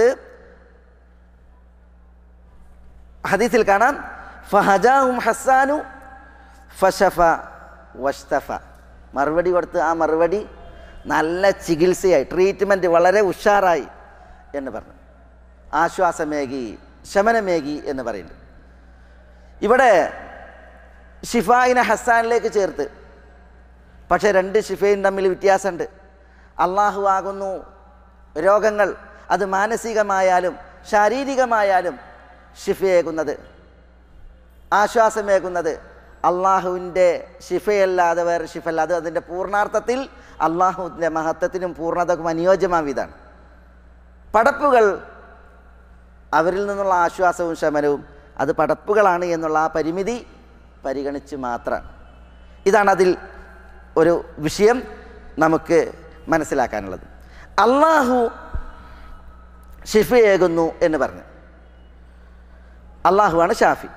ഹദീസിൽ കാണാം, ഫഹജാഹും ഹസ്സാനു ഫശഫ വഷ്തഫ. മറുപടി കൊടുത്ത് ആ മറുപടി നല്ല ചികിത്സയായി, ട്രീറ്റ്മെൻറ്റ് വളരെ ഉഷാറായി എന്ന് പറഞ്ഞു. ആശ്വാസമേകി, ശമനമേകി എന്ന് പറയുന്നുണ്ട്. ഇവിടെ ഷിഫായിനെ ഹസ്സാനിലേക്ക് ചേർത്ത്, പക്ഷേ രണ്ട് ഷിഫയും തമ്മിൽ വ്യത്യാസമുണ്ട്. അള്ളാഹു ആകുന്നു രോഗങ്ങൾ, അത് മാനസികമായാലും ശാരീരികമായാലും ഷിഫയേകുന്നത്, ആശ്വാസമേകുന്നത്. അള്ളാഹുവിൻ്റെ ഷിഫയല്ലാതെ വേറെ ഷിഫല്ല. അത് അതിൻ്റെ പൂർണ്ണാർത്ഥത്തിൽ അള്ളാഹുവിൻ്റെ മഹത്വത്തിനും പൂർണ്ണതക്കും അനുയോജ്യമായ ഇതാണ്. പടപ്പുകൾ, അവരിൽ നിന്നുള്ള ആശ്വാസവും ശമനവും അത് പടപ്പുകളാണ് എന്നുള്ള ആ പരിമിതി പരിഗണിച്ച് മാത്രമാണ്. ഇതാണ് അതിൽ ഒരു വിഷയം നമുക്ക് മനസ്സിലാക്കാനുള്ളത്. അള്ളാഹു ഷിഫയേകുന്നു എന്ന് പറഞ്ഞു, അള്ളാഹുവാണ് ഷാഫി.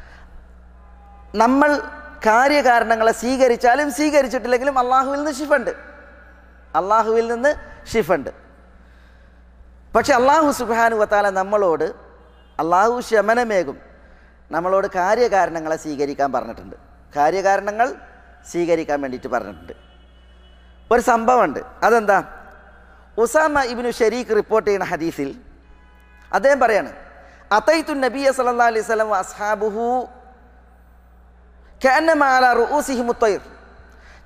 നമ്മൾ കാര്യകാരണങ്ങളെ സ്വീകരിച്ചാലും സ്വീകരിച്ചിട്ടില്ലെങ്കിലും അള്ളാഹുവിൽ നിന്ന് ഷിഫുണ്ട്, അള്ളാഹുവിൽ നിന്ന് ഷിഫുണ്ട്. പക്ഷെ അള്ളാഹു സുബ്ഹാനഹു വ തആല നമ്മളോട്, അള്ളാഹു ശമനമേകും, നമ്മളോട് കാര്യകാരണങ്ങളെ സ്വീകരിക്കാൻ പറഞ്ഞിട്ടുണ്ട്, കാര്യകാരണങ്ങൾ സ്വീകരിക്കാൻ വേണ്ടിയിട്ട് പറഞ്ഞിട്ടുണ്ട്. ഒരു സംഭവമുണ്ട്, അതെന്താ? ഉസാമ ഇബ്നു ശരീഖ് റിപ്പോർട്ട് ചെയ്യുന്ന ഹദീസിൽ അദ്ദേഹം പറയാണ്, അതൈതു നബിയ സല്ലല്ലാഹു അലൈഹി വസല്ലം വഅസ്ഹാബുഹു കഅന്നമാ അലാ റൂസിഹിം അത്തൈർ.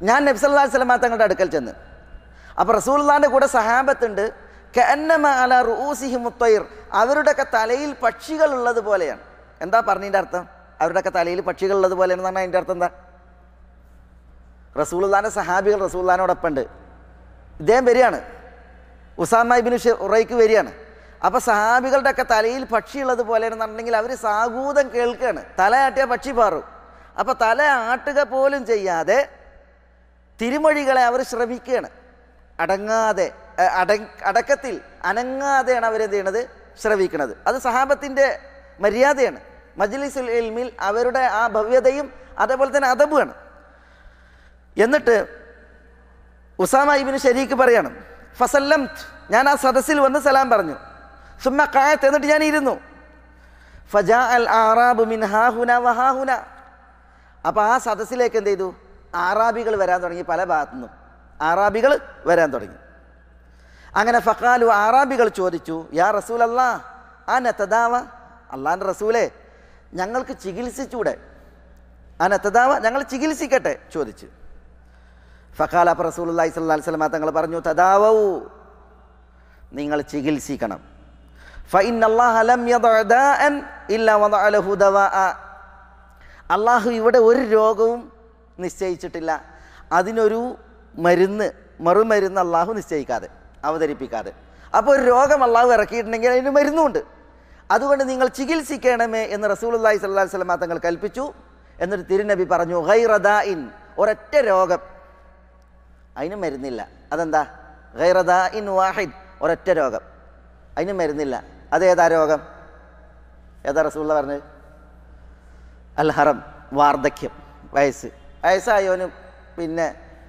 ഞാൻ നബി സല്ലല്ലാഹു അലൈഹി വസല്ലം തങ്ങളുടെ അടുക്കൽ ചെന്ന്. അപ്പോൾ റസൂലുള്ളാഹിൻ്റെ കൂടെ സഹാബത്തുണ്ട്. കഅന്നമ അലാ റൂസിഹിം മുത്തൈർ, അവരുടെയൊക്കെ തലയിൽ പക്ഷികൾ ഉള്ളത് പോലെയാണ്. എന്താ പറഞ്ഞതിൻ്റെ അർത്ഥം? അവരുടെയൊക്കെ തലയിൽ പക്ഷികൾ ഉള്ളത് പോലെയാണെന്ന് പറഞ്ഞാൽ അതിൻ്റെ അർത്ഥം എന്താ? റസൂലുള്ളാഹിൻ്റെ സഹാബികൾ റസൂലുള്ളാഹിനോടൊപ്പം ഉണ്ട്. ഇദ്ദേഹം വരികയാണ്, ഉസാമ ഇബ്നു ഷുറൈക്ക് വരികയാണ്. അപ്പോൾ സഹാബികളുടെ ഒക്കെ തലയിൽ പക്ഷി ഉള്ളത് പോലെയാണെന്നുണ്ടെങ്കിൽ അവർ സാഗൂതം കേൾക്കുകയാണ്. തല ആട്ടിയ പക്ഷി പാറും. അപ്പോൾ തല ആട്ടുക പോലും ചെയ്യാതെ തിരുമൊഴികളെ അവർ ശ്രമിക്കുകയാണ്. അടങ്ങാതെ അട അടക്കത്തിൽ അനങ്ങാതെയാണ് അവരെന്ത് ചെയ്യണത്? ശ്രവിക്കുന്നത്. അത് സഹാബത്തിൻ്റെ മര്യാദയാണ്. മജ്ലിസുൽ ഇൽമിൽ അവരുടെ ആ ഭവ്യതയും അതേപോലെ തന്നെ അദബുമാണ്. എന്നിട്ട് ഉസാമ ഇബ്നു ശരീക്ക് പറയാണ്, ഫസല്ലം, ഞാൻ ആ സദസ്സിൽ വന്ന് സലാം പറഞ്ഞു. സുമ്മ ഖഅത്ത്, എന്നിട്ട് ഞാൻ ഇരുന്നു. ഫജാ അൽ ആറാബു മിൻ ഹാഹുന വഹാഹുന, അപ്പോൾ ആ സദസ്സിലേക്ക് എന്ത് ചെയ്തു? ആറാബികൾ വരാൻ തുടങ്ങി. പല ഭാഗത്തു നിന്നും ആറാബികൾ വരാൻ തുടങ്ങി. അങ്ങനെ ഫഖാലു, ആറാബികൾ ചോദിച്ചു, യാ റസൂൽ അല്ലാ അനതദാവ, അള്ളാൻ്റെ റസൂലേ ഞങ്ങൾക്ക് ചികിത്സിച്ചൂടെ? അനതദാവ, ഞങ്ങൾ ചികിത്സിക്കട്ടെ ചോദിച്ചു. ഫഖാല, അപ്പോൾ റസൂലുള്ളാഹി സ്വല്ലല്ലാഹു അലൈഹി വസല്ലം തങ്ങൾ പറഞ്ഞു, തദാവൗ, നിങ്ങൾ ചികിത്സിക്കണം. ഫഇന്നല്ലാഹ ലം യദഅ ദാഅൻ ഇല്ലാ വദഅ ലഹു ദവാഅ, അള്ളാഹു ഇവിടെ ഒരു രോഗവും നിശ്ചയിച്ചിട്ടില്ല, അതിനൊരു മരുന്ന് മറുമരുന്ന് അള്ളാഹു നിശ്ചയിക്കാതെ അവതരിപ്പിക്കാതെ. അപ്പോൾ ഒരു രോഗം അള്ളാഹു ഇറക്കിയിട്ടുണ്ടെങ്കിൽ അതിന് മരുന്നുണ്ട്. അതുകൊണ്ട് നിങ്ങൾ ചികിത്സിക്കണമേ എന്ന് റസൂലുള്ളാഹി സ്വല്ലല്ലാഹു അലൈഹി വസല്ലം തങ്ങൾ കൽപ്പിച്ചു. എന്നിട്ട് തിരുനബി പറഞ്ഞു, ഗൈറ ദാഇൻ, ഒരൊറ്റ രോഗം, അതിന് മരുന്നില്ല. അതെന്താ? ഗൈറ ദാഇൻ വാഹിദ്, ഒരൊറ്റ രോഗം, അതിന് മരുന്നില്ല. അതേതാ രോഗം? ഏതാ റസൂലുള്ള പറഞ്ഞത്? അൽ ഹറം, വാർദ്ധക്യം, വയസ്സ്. വയസ്സായവന് പിന്നെ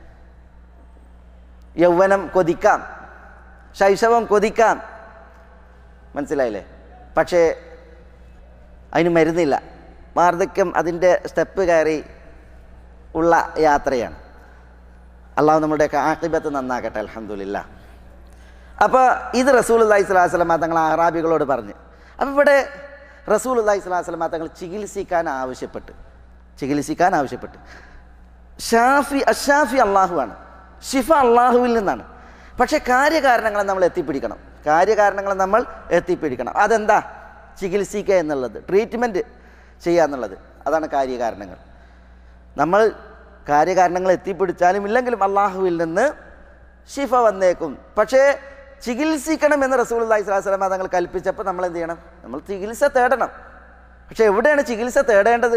യൗവനം കൊതിക്കാം, ശൈശവം കൊതിക്കാം, മനസ്സിലായില്ലേ? പക്ഷേ അതിന് മരുന്നില്ല. വാർദ്ധക്യം അതിൻ്റെ സ്റ്റെപ്പ് കയറി ഉള്ള യാത്രയാണ്. അള്ളാഹു നമ്മുടെയൊക്കെ ആഖിബത്ത് നന്നാക്കട്ടെ, അൽഹംദുലില്ലാ. അപ്പോൾ ഇത് റസൂലുള്ളാഹി സ്വല്ലല്ലാഹു അലൈഹി വസല്ലം തങ്ങൾ അറാബികളോട് പറഞ്ഞ്. അപ്പോൾ ഇവിടെ റസൂലുള്ളാഹി സ്വല്ലല്ലാഹു അലൈഹി വസല്ലം തങ്ങൾ ചികിത്സിക്കാൻ ആവശ്യപ്പെട്ട് ചികിത്സിക്കാൻ ആവശ്യപ്പെട്ട് ഷാഫി അഷാഫി അള്ളാഹുവാണ്, ഷിഫ അള്ളാഹുവിൽ നിന്നാണ്. പക്ഷേ കാര്യകാരണങ്ങളെ നമ്മൾ എത്തിപ്പിടിക്കണം. കാര്യകാരണങ്ങളെ നമ്മൾ എത്തിപ്പിടിക്കണം. അതെന്താ? ചികിത്സിക്കുക എന്നുള്ളത്, ട്രീറ്റ്മെൻറ്റ് ചെയ്യുക എന്നുള്ളത്, അതാണ് കാര്യകാരണങ്ങൾ. നമ്മൾ കാര്യകാരണങ്ങൾ എത്തിപ്പിടിച്ചാലും ഇല്ലെങ്കിലും അള്ളാഹുവിൽ നിന്ന് ഷിഫ വന്നേക്കും. പക്ഷേ ചികിത്സിക്കണമെന്ന് റസൂലുള്ളാഹി സ്വല്ലല്ലാഹു അലൈഹി വസല്ലം തങ്ങൾ കൽപ്പിച്ചപ്പോൾ നമ്മൾ എന്ത് ചെയ്യണം? നമ്മൾ ചികിത്സ തേടണം. പക്ഷേ എവിടെയാണ് ചികിത്സ തേടേണ്ടത്?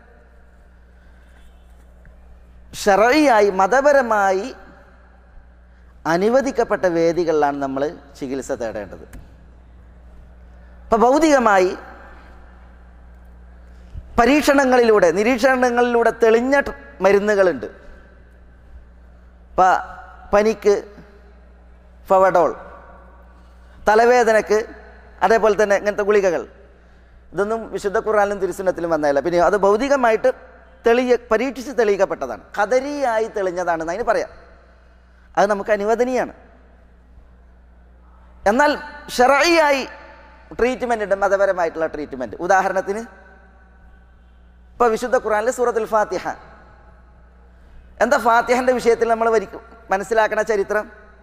ശർഈയായി മതപരമായി അനുവദിക്കപ്പെട്ട വേദികളിലാണ് നമ്മൾ ചികിത്സ തേടേണ്ടത്. ഇപ്പം ഭൗതികമായി പരീക്ഷണങ്ങളിലൂടെ നിരീക്ഷണങ്ങളിലൂടെ തെളിഞ്ഞ മരുന്നുകളുണ്ട്. ഇപ്പം പനിക്ക് ഫവഡോൾ, തലവേദനക്ക് അതേപോലെ തന്നെ ഇങ്ങനത്തെ ഗുളികകൾ, ഇതൊന്നും വിശുദ്ധ ഖുർആനിലും തിരുസുന്നത്തിലും വന്നതല്ല. പിന്നെ അത് ഭൗതികമായിട്ട് തെളിയ പരീക്ഷിച്ച് തെളിയിക്കപ്പെട്ടതാണ്, ഖദരിയായി തെളിഞ്ഞതാണെന്ന് അതിന് പറയാം. അത് നമുക്ക് അനുവദനീയാണ്. എന്നാൽ ശർഈയായി ട്രീറ്റ്മെൻ്റ് ഉണ്ട്, മതപരമായിട്ടുള്ള ട്രീറ്റ്മെൻറ്റ്. ഉദാഹരണത്തിന് ഇപ്പോൾ വിശുദ്ധ ഖുർആനിലെ സൂറത്തുൽ ഫാത്തിഹ, എന്താ ഫാത്തിഹൻ്റെ വിഷയത്തിൽ നമ്മൾ വരിക്കും മനസ്സിലാക്കണ ചരിത്രം?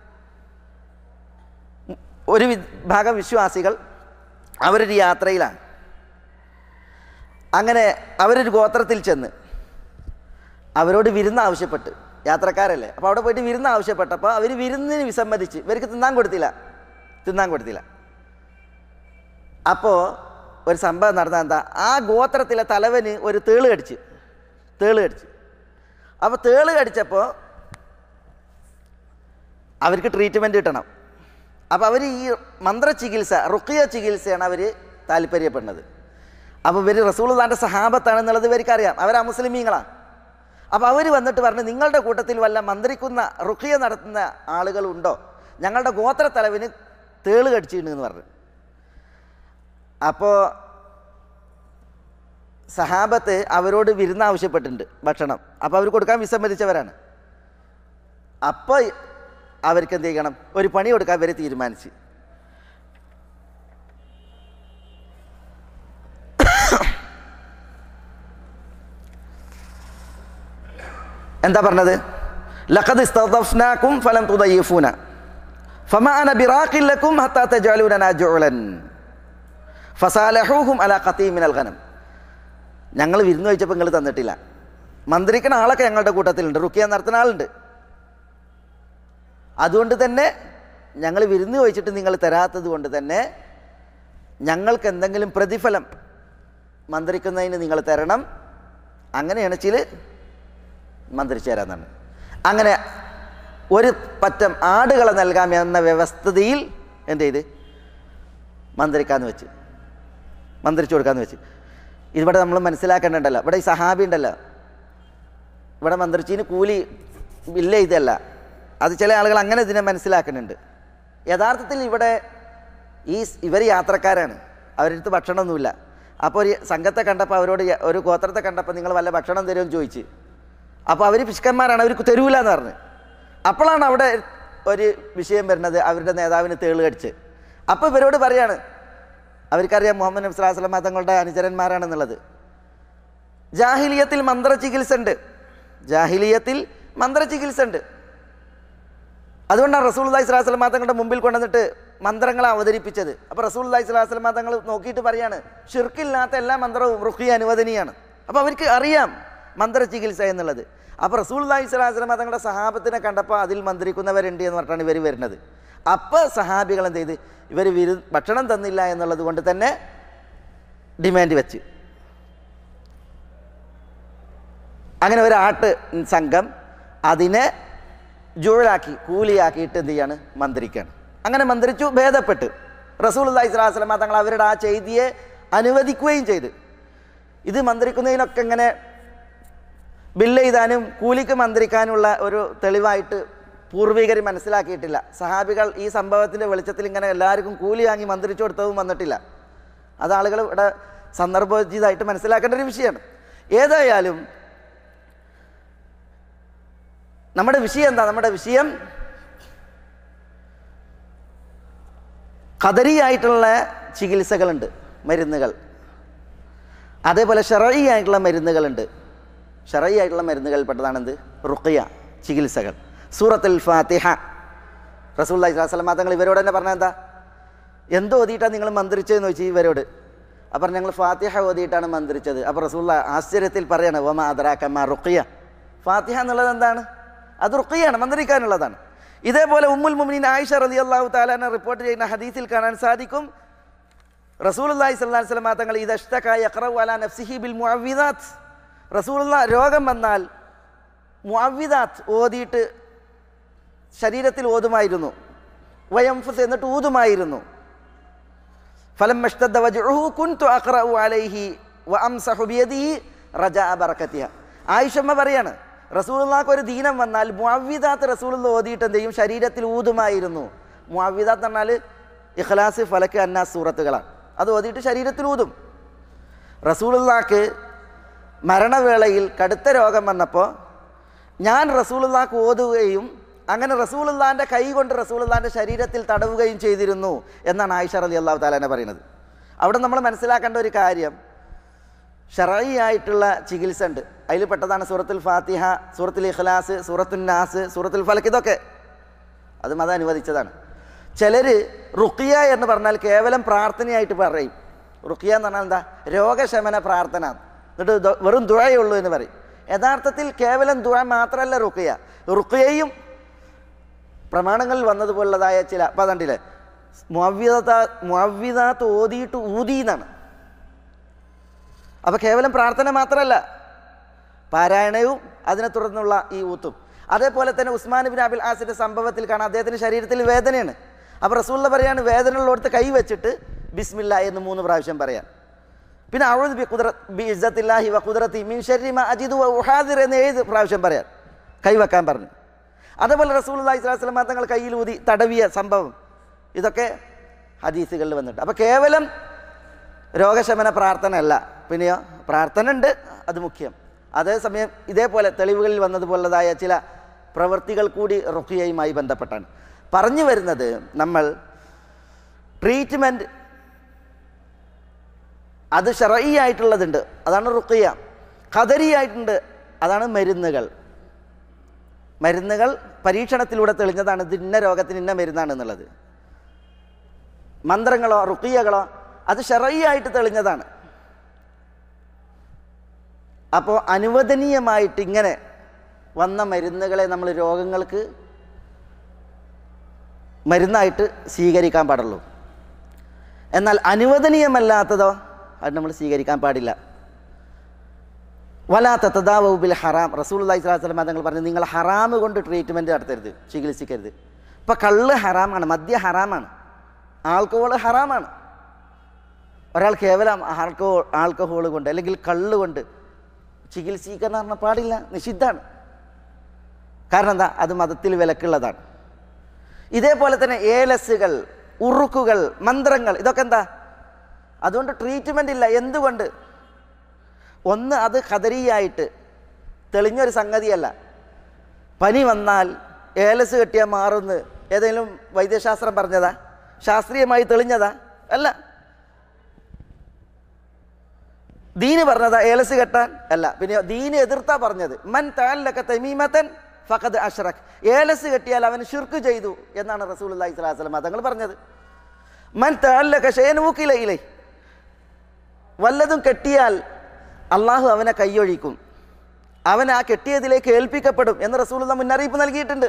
ഒരു വിഭാഗം വിശ്വാസികൾ അവരൊരു യാത്രയിലാണ്. അങ്ങനെ അവരൊരു ഗോത്രത്തിൽ ചെന്ന് അവരോട് വിരുന്ന് ആവശ്യപ്പെട്ട്, യാത്രക്കാരല്ലേ, അപ്പോൾ അവിടെ പോയിട്ട് വിരുന്ന് ആവശ്യപ്പെട്ടപ്പോൾ അവർ വിരുന്നിന് വിസമ്മതിച്ച്, ഇവർക്ക് തിന്നാൻ കൊടുത്തില്ല തിന്നാൻ കൊടുത്തില്ല അപ്പോൾ ഒരു സംഭവം നടന്ന എന്താ? ആ ഗോത്രത്തിലെ തലവന് ഒരു തേള് കടിച്ച് തേള് കടിച്ച് അപ്പോൾ തേള് കടിച്ചപ്പോൾ അവർക്ക് ട്രീറ്റ്മെൻറ്റ് കിട്ടണം. അപ്പോൾ അവർ ഈ മന്ത്രചികിത്സ, റുഖിയ ചികിത്സയാണ് അവർ താല്പര്യപ്പെടുന്നത്. അപ്പോൾ ഇവർ റസൂലുള്ളാഹിൻ്റെ സഹാബത്താണെന്നുള്ളത് ഇവർക്കറിയാം, അവരാ മുസ്ലിമീങ്ങളാണ്. അപ്പോൾ അവർ വന്നിട്ട് പറഞ്ഞു, നിങ്ങളുടെ കൂട്ടത്തിൽ വല്ല മന്ത്രിക്കുന്ന റുഖിയ നടത്തുന്ന ആളുകളുണ്ടോ? ഞങ്ങളുടെ ഗോത്രത്തലവിന് തേള് കടിച്ചിട്ടുണ്ടെന്ന് പറഞ്ഞു. അപ്പോൾ സഹാബത്ത് അവരോട് വിരുന്ന് ആവശ്യപ്പെട്ടിട്ടുണ്ട്, ഭക്ഷണം. അപ്പോൾ അവർ കൊടുക്കാൻ വിസമ്മതിച്ചവരാണ്. അപ്പോൾ അവർക്ക് എന്ത് ചെയ്യണം? ഒരു പണി കൊടുക്കാൻ ഇവർ തീരുമാനിച്ച്. എന്താ പറഞ്ഞത്? ലഖദ് ഇസ്തദഫ്നാകും ഫലം തുദയ്യിഫൂന ഫമാ അന ബിറാഖിൻ ലക്കും ഹത്താ തജഅലൂനാ ജുഅലൻ ഫസാലഹൂഹും അലാ ഖതീ മിനൽ ഗനം. ഞങ്ങൾ വിരുന്ന് കഴിച്ചപ്പോൾ നിങ്ങൾ തന്നിട്ടില്ല. മന്ത്രിക്കണ ആളൊക്കെ ഞങ്ങളുടെ കൂട്ടത്തിലുണ്ട്, റുക്കിയ നടത്തുന്ന ആളുണ്ട്. അതുകൊണ്ട് തന്നെ ഞങ്ങൾ വിരുന്ന് ചോദിച്ചിട്ട് നിങ്ങൾ തരാത്തത് കൊണ്ട് തന്നെ ഞങ്ങൾക്ക് എന്തെങ്കിലും പ്രതിഫലം മന്ത്രിക്കുന്നതിന് നിങ്ങൾ തരണം. അങ്ങനെയാണ് ചില മന്ത്രിച്ചു തരാമെന്നാണ്. അങ്ങനെ ഒരു പറ്റം ആടുകളെ നൽകാം എന്ന വ്യവസ്ഥതയിൽ എന്ത് ചെയ്ത് മന്ത്രിക്കാന്ന് വെച്ച് മന്ത്രിച്ചു കൊടുക്കാമെന്ന് വെച്ച്. ഇവിടെ നമ്മൾ മനസ്സിലാക്കേണ്ടതല്ല, ഇവിടെ ഈ സഹാബി ഉണ്ടല്ലോ, ഇവിടെ മന്ത്രിച്ചിന് കൂലി ഇല്ല, ഇതല്ല. അത് ചില ആളുകൾ അങ്ങനെ ഇതിനെ മനസ്സിലാക്കുന്നുണ്ട്. യഥാർത്ഥത്തിൽ ഇവിടെ ഈ ഇവർ യാത്രക്കാരാണ്, അവരടുത്ത് ഭക്ഷണമൊന്നുമില്ല. അപ്പോൾ ഒരു സംഘത്തെ കണ്ടപ്പോൾ അവരോട് ഒരു ഗോത്രത്തെ കണ്ടപ്പോൾ നിങ്ങൾ വല്ല ഭക്ഷണം തരുമെന്ന് ചോദിച്ച്. അപ്പോൾ അവർ പിശുക്കന്മാരാണ്, അവർ തരൂല എന്ന് പറഞ്ഞ്. അപ്പോഴാണ് അവിടെ ഒരു വിഷയം വരുന്നത്, അവരുടെ നേതാവിന് തേള് കടിച്ച്. അപ്പോൾ ഇവരോട് പറയാണ്, അവർക്കറിയാം മുഹമ്മദ് നബി സ്വല്ലല്ലാഹു അലൈഹി വസല്ലം തങ്ങളുടെ അനുചരന്മാരാണെന്നുള്ളത്. ജാഹിലിയത്തിൽ മന്ത്രചികിത്സ ഉണ്ട്, ജാഹിലിയത്തിൽ മന്ത്രചികിത്സ ഉണ്ട്. അതുകൊണ്ടാണ് റസൂലുള്ളാഹി സ്വല്ലല്ലാഹു അലൈഹി വസല്ലം തങ്ങളുടെ മുമ്പിൽ കൊണ്ടുവന്നിട്ട് മന്ത്രങ്ങളെ അവതരിപ്പിച്ചത്. അപ്പോൾ റസൂലുള്ളാഹി സ്വല്ലല്ലാഹു അലൈഹി വസല്ലം തങ്ങൾ നോക്കിയിട്ട് പറയാണ്, ഷിർക്കില്ലാത്ത എല്ലാ മന്ത്രവും റുഖിയ അനുവദനീയാണ്. അപ്പോൾ അവർക്ക് അറിയാം മന്ത്രചികിത്സ എന്നുള്ളത്. അപ്പോൾ റസൂലുള്ളാഹി സ്വല്ലല്ലാഹു അലൈഹി വസല്ലം തങ്ങളുടെ സഹാബത്തിനെ കണ്ടപ്പോൾ അതിൽ മന്ത്രിക്കുന്നവരുണ്ട് എന്ന് പറഞ്ഞാണ് ഇവർ വരുന്നത്. അപ്പോൾ സഹാബികൾ എന്ത് ചെയ്ത്, ഇവർ വിരു ഭക്ഷണം തന്നില്ല എന്നുള്ളത് കൊണ്ട് തന്നെ ഡിമാൻഡ് വെച്ച്. അങ്ങനെ ഒരു ആട്ട് സംഘം അതിനെ ജുഴലാക്കി കൂലിയാക്കിയിട്ട് എന്ത് ചെയ്യാണ്, മന്ത്രിക്കാണ്. അങ്ങനെ മന്ത്രിച്ചു, ഭേദപ്പെട്ട് റസൂലുള്ളാഹി സ്വല്ലല്ലാഹു അലൈഹി വസല്ലം തങ്ങൾ അവരുടെ ആ ചെയ്തിയെ അനുവദിക്കുകയും ചെയ്ത്. ഇത് മന്ത്രിക്കുന്നതിനൊക്കെ ഇങ്ങനെ ബില്ല് എഴുതാനും കൂലിക്ക് മന്ത്രിക്കാനുള്ള ഒരു തെളിവായിട്ട് പൂർവികർ മനസ്സിലാക്കിയിട്ടില്ല. സഹാബികൾ ഈ സംഭവത്തിൻ്റെ വെളിച്ചത്തിൽ ഇങ്ങനെ എല്ലാവർക്കും കൂലി വാങ്ങി മന്ത്രിച്ചു കൊടുത്തതും വന്നിട്ടില്ല. അത് ആളുകൾ ഇവിടെ സന്ദർഭോചിതമായിട്ട് മനസ്സിലാക്കേണ്ട ഒരു വിഷയമാണ്. ഏതായാലും നമ്മുടെ വിഷയം എന്താ? നമ്മുടെ വിഷയം ഖദരിയായിട്ടുള്ള ചികിത്സകളുണ്ട്, മരുന്നുകൾ. അതേപോലെ ശറഈ ആയിട്ടുള്ള മരുന്നുകളുണ്ട്. ശറഈ ആയിട്ടുള്ള മരുന്നുകളിൽപ്പെട്ടതാണെന്ത്? റുഖിയ, ചികിത്സകൾ. സൂറത്തുൽ ഫാത്തിഹ റസൂലുള്ളാഹി സ്വല്ലല്ലാഹു അലൈഹി വസല്ലം തങ്ങൾ ഇവരോട് തന്നെ പറഞ്ഞാൽ എന്താ, എന്തോ ഓതിയിട്ടാണ് നിങ്ങൾ മന്ത്രിച്ചതെന്ന് ചോദിച്ചു ഇവരോട്. അപ്പം ഞങ്ങൾ ഫാത്തിഹ ഓതിയിട്ടാണ് മന്ത്രിച്ചത്. അപ്പോൾ റസൂലുള്ളാഹി ആശ്ചര്യത്തിൽ പറയാണ്, വമാ അദ്റാക മാ റുഖിയ. ഫാത്തിഹ എന്നുള്ളത് എന്താണ്? അത് റുഖിയാണ്, മന്ത്രിക്കാനുള്ളതാണ്. ഇതേപോലെ ഉമ്മുൽ മുഅ്മിനീൻ ആയിഷ റളിയല്ലാഹു തആല അൻഹ റിപ്പോർട്ട് ചെയ്യുന്ന ഹദീസിൽ കാണാൻ സാധിക്കും, റസൂലുള്ളാഹി സ്വല്ലല്ലാഹു അലൈഹി വസല്ലം തങ്ങൾ ഇദാ ഇശ്തക യഖറഉ അലാ നഫ്സിഹി ബിൽ മുഅവ്വിദാത്ത്. റസൂലുള്ളാഹി രോഗം വന്നാൽ മുഅവ്വിദാത്ത് ഓതിയിട്ട് ശരീരത്തിൽ ഓതുമായിരുന്നു. വയംഫുസ് എന്നിട്ട് ഊതുമായിരുന്നു. ഫലമ്മ ഇശ്തദ്ദ വജ്ഉഹു കുൻതു അഖറഉ അലൈഹി വഅംസഹു ബിയദിഹി റജാഅ ബറകതിഹ. ആയിഷമ്മ പറയാണ്, റസൂലുള്ളാഹിക്ക് ഒരു ദീനം വന്നാൽ മുഅവ്വിദാത്ത് റസൂലുള്ളാഹി ഓതിയിട്ട് എന്ത് ചെയ്യും? ശരീരത്തിൽ ഊതുമായിരുന്നു. മുഅവ്വിദാത്ത് എന്ന് പറഞ്ഞാൽ ഇഖ്ലാസ്, ഫലക്ക്, അന്നാസ് സൂറത്തുകളാണ്. അത് ഓതിയിട്ട് ശരീരത്തിൽ ഊതും. റസൂലുള്ളാഹിക്ക് മരണവേളയിൽ കടുത്ത രോഗം വന്നപ്പോൾ ഞാൻ റസൂലുള്ളാഹിക്ക് ഓതുകയും അങ്ങനെ റസൂലുള്ളാഹിൻ്റെ കൈ കൊണ്ട് റസൂലുള്ളാഹിൻ്റെ ശരീരത്തിൽ തടവുകയും ചെയ്തിരുന്നു എന്നാണ് ആയിഷ റളിയല്ലാഹു തആല അൻഹ പറയുന്നത്. അവിടെ നമ്മൾ മനസ്സിലാക്കേണ്ട ഒരു കാര്യം, ശറഈ ആയിട്ടുള്ള ചികിത്സ ഉണ്ട്. അതിൽ പെട്ടതാണ് സൂറത്തുൽ ഫാത്തിഹ, സൂറത്തുൽ ഇഖ്ലാസ്, സൂറത്തുൻ നാസ്, സൂറത്തുൽ ഫലക്ക്. ഇതൊക്കെ അത് മതം അനുവദിച്ചതാണ്. ചിലർ റുഖിയ എന്ന് പറഞ്ഞാൽ കേവലം പ്രാർത്ഥനയായിട്ട് പറയും. റുഖിയ എന്ന് പറഞ്ഞാൽ എന്താ? രോഗശമന പ്രാർത്ഥന. എന്നിട്ട് വെറും ദുആയേ ഉള്ളൂ എന്ന് പറയും. യഥാർത്ഥത്തിൽ കേവലം ദുആ മാത്രമല്ല റുഖിയ. റുഖിയയും പ്രമാണങ്ങളിൽ വന്നതുപോലുള്ളതായ ചില പദണ്ടില്ലേ, മുഅവ്വിദാ മുഅവ്വിദാത്ത് ഓതിയിട്ട് ഊതി എന്നാണ്. അപ്പോൾ കേവലം പ്രാർത്ഥന മാത്രമല്ല, പാരായണവും അതിനെ തുടർന്നുള്ള ഈ ഊത്തും. അതേപോലെ തന്നെ ഉസ്മാൻ ഇബ്നു അബിൽ ആസിന്റെ സംഭവത്തിൽ കാണാം, അദ്ദേഹത്തിൻ്റെ ശരീരത്തിൽ വേദനയാണ്. അപ്പോൾ റസൂലുള്ളാഹി പറയാണ്, വേദനയുള്ളടത്ത് കൈ വെച്ചിട്ട് ബിസ്മില്ലാ എന്ന് മൂന്ന് പ്രാവശ്യം പറയാൻ. പിന്നെ അഊദു ബി ഖുദ്റത്തി ബി ഇസ്സത്തില്ലാഹി വ ഖുദ്റതി മിൻ ശർരി മാ അജിദു വ ഉഹാദിർ എന്ന് ഏഴ് പ്രാവശ്യം പറയാൻ കൈവെക്കാൻ പറഞ്ഞു. അതേപോലെ റസൂലുള്ളാഹി സ്വല്ലല്ലാഹു അലൈഹി വസല്ലം തങ്ങൾ കയ്യിൽ ഊതി തടവിയ സംഭവം, ഇതൊക്കെ ഹദീസുകളിൽ വന്നിട്ട്. അപ്പോൾ കേവലം രോഗശമന പ്രാർത്ഥന അല്ല, പിന്നെയോ പ്രാർത്ഥന ഉണ്ട്, അത് മുഖ്യം. അതേസമയം ഇതേപോലെ തെളിവുകളിൽ വന്നതുപോലതായ ചില പ്രവൃത്തികൾ കൂടി റുഖിയയുമായി ബന്ധപ്പെട്ടാണ് പറഞ്ഞു വരുന്നത്. നമ്മൾ ട്രീറ്റ്മെൻറ്റ് അത് ശറഈ ആയിട്ടുള്ളതുണ്ട്, അതാണ് റുഖിയ. ഖദരി ആയിട്ടുണ്ട്, അതാണ് മരുന്നുകൾ. മരുന്നുകൾ പരീക്ഷണത്തിലൂടെ തെളിഞ്ഞതാണ് ഇത് ഇന്ന രോഗത്തിന് ഇന്ന മരുന്നാണെന്നുള്ളത്. മന്ത്രങ്ങളോ റുഖിയകളോ അത് ശർഈയായിട്ട് തെളിഞ്ഞതാണ്. അപ്പോൾ അനുവദനീയമായിട്ട് ഇങ്ങനെ വന്ന മരുന്നുകളെ നമ്മൾ രോഗങ്ങൾക്ക് മരുന്നായിട്ട് സ്വീകരിക്കാൻ പാടുള്ളൂ. എന്നാൽ അനുവദനീയമല്ലാത്തതോ അത് നമ്മൾ സ്വീകരിക്കാൻ പാടില്ല. വലാ തതദാവു ബിൽ ഹറാം. റസൂലുള്ളാഹി സ്വല്ലല്ലാഹു അലൈഹി വസല്ലം തങ്ങൾ പറഞ്ഞു, നിങ്ങൾ ഹറാമ് കൊണ്ട് ട്രീറ്റ്മെൻറ്റ് നടത്തരുത്, ചികിത്സിക്കരുത്. ഇപ്പോൾ കള്ള് ഹറാമാണ്, മദ്യ ഹറാമാണ്, ആൽക്കഹോൾ ഹറാമാണ്. ഒരാൾ കേവലം ആൽക്കഹോൾ ആൽക്കഹോൾ കൊണ്ട് അല്ലെങ്കിൽ കള്ള് കൊണ്ട് ചികിത്സിക്കാൻ പറഞ്ഞാൽ പാടില്ല, നിഷിദ്ധാണ്. കാരണം എന്താ? അത് മതത്തിൽ വിലക്കുള്ളതാണ്. ഇതേപോലെ തന്നെ ഏലസുകൾ, ഉറുക്കുകൾ, മന്ത്രങ്ങൾ, ഇതൊക്കെ എന്താ? അതുകൊണ്ട് ട്രീറ്റ്മെൻ്റ് ഇല്ല. എന്തുകൊണ്ട്? ഒന്ന്, അത് ഖദരിയായിട്ട് തെളിഞ്ഞൊരു സംഗതിയല്ല. പനി വന്നാൽ ഏലസ് കെട്ടിയാൽ മാറുന്ന് ഏതെങ്കിലും വൈദ്യശാസ്ത്രം പറഞ്ഞതാ? ശാസ്ത്രീയമായി തെളിഞ്ഞതാ? അല്ല. ദീന് പറഞ്ഞതാ ഏലസ് കെട്ടാൻ? അല്ല. പിന്നെ ദീന് എതിർത്താ പറഞ്ഞത്. മൻ തഅല്ലക തമീമതൻ ഫഖദ് അശ്റക്. ഏലസ് കെട്ടിയാൽ അവൻ ശിർക്ക് ചെയ്തു എന്നാണ് റസൂലുള്ളാഹി സ്വല്ലല്ലാഹു അലൈഹി വസല്ലം തങ്ങൾ പറഞ്ഞത്. മൻ തഅല്ലക ശൈഅൻ വൂക്കില ഇലൈഹി. വല്ലതും കെട്ടിയാൽ അള്ളാഹു അവനെ കൈയൊഴിക്കും, അവൻ ആ കെട്ടിയതിലേക്ക് ഏൽപ്പിക്കപ്പെടും എന്ന് റസൂലുള്ളാഹി മുന്നറിയിപ്പ് നൽകിയിട്ടുണ്ട്.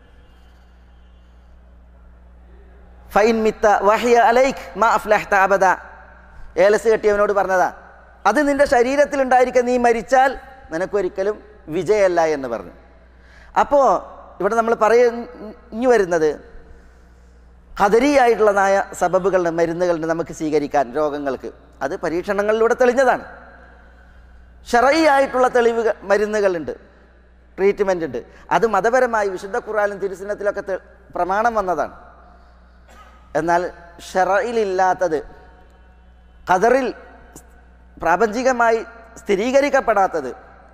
ഫൈൻ മിത്ത വഹിയ അലൈക് മാ അഫ്ലഹ്ത അബദ. ഏലസ് കെട്ടിയവനോട് പറഞ്ഞതാ, അത് നിന്റെ ശരീരത്തിലുണ്ടായിരിക്കെ നീ മരിച്ചാൽ നിനക്കൊരിക്കലും വിജയമല്ല എന്ന് പറഞ്ഞു. അപ്പോൾ ഇവിടെ നമ്മൾ പറഞ്ഞു വരുന്നത് ഖദരിയായിട്ടുള്ളതായ സബബുകളുടെ മരുന്നുകളുണ്ട് നമുക്ക് സ്വീകരിക്കാൻ രോഗങ്ങൾക്ക്. അത് പരീക്ഷണങ്ങളിലൂടെ തെളിഞ്ഞതാണ്. ശർഈയായിട്ടുള്ള തെളിവ് മരുന്നുകളുണ്ട്, ട്രീറ്റ്മെൻ്റ് ഉണ്ട്. അത് മതപരമായി വിശുദ്ധ ഖുർആനിലും തിരുസുന്നത്തിലൊക്കെ പ്രമാണം വന്നതാണ്. എന്നാൽ ശർഈലില്ലാത്തത്, ഖദറിൽ പ്രാപഞ്ചികമായി സ്ഥിരീകരിക്കപ്പെടാത്തത്,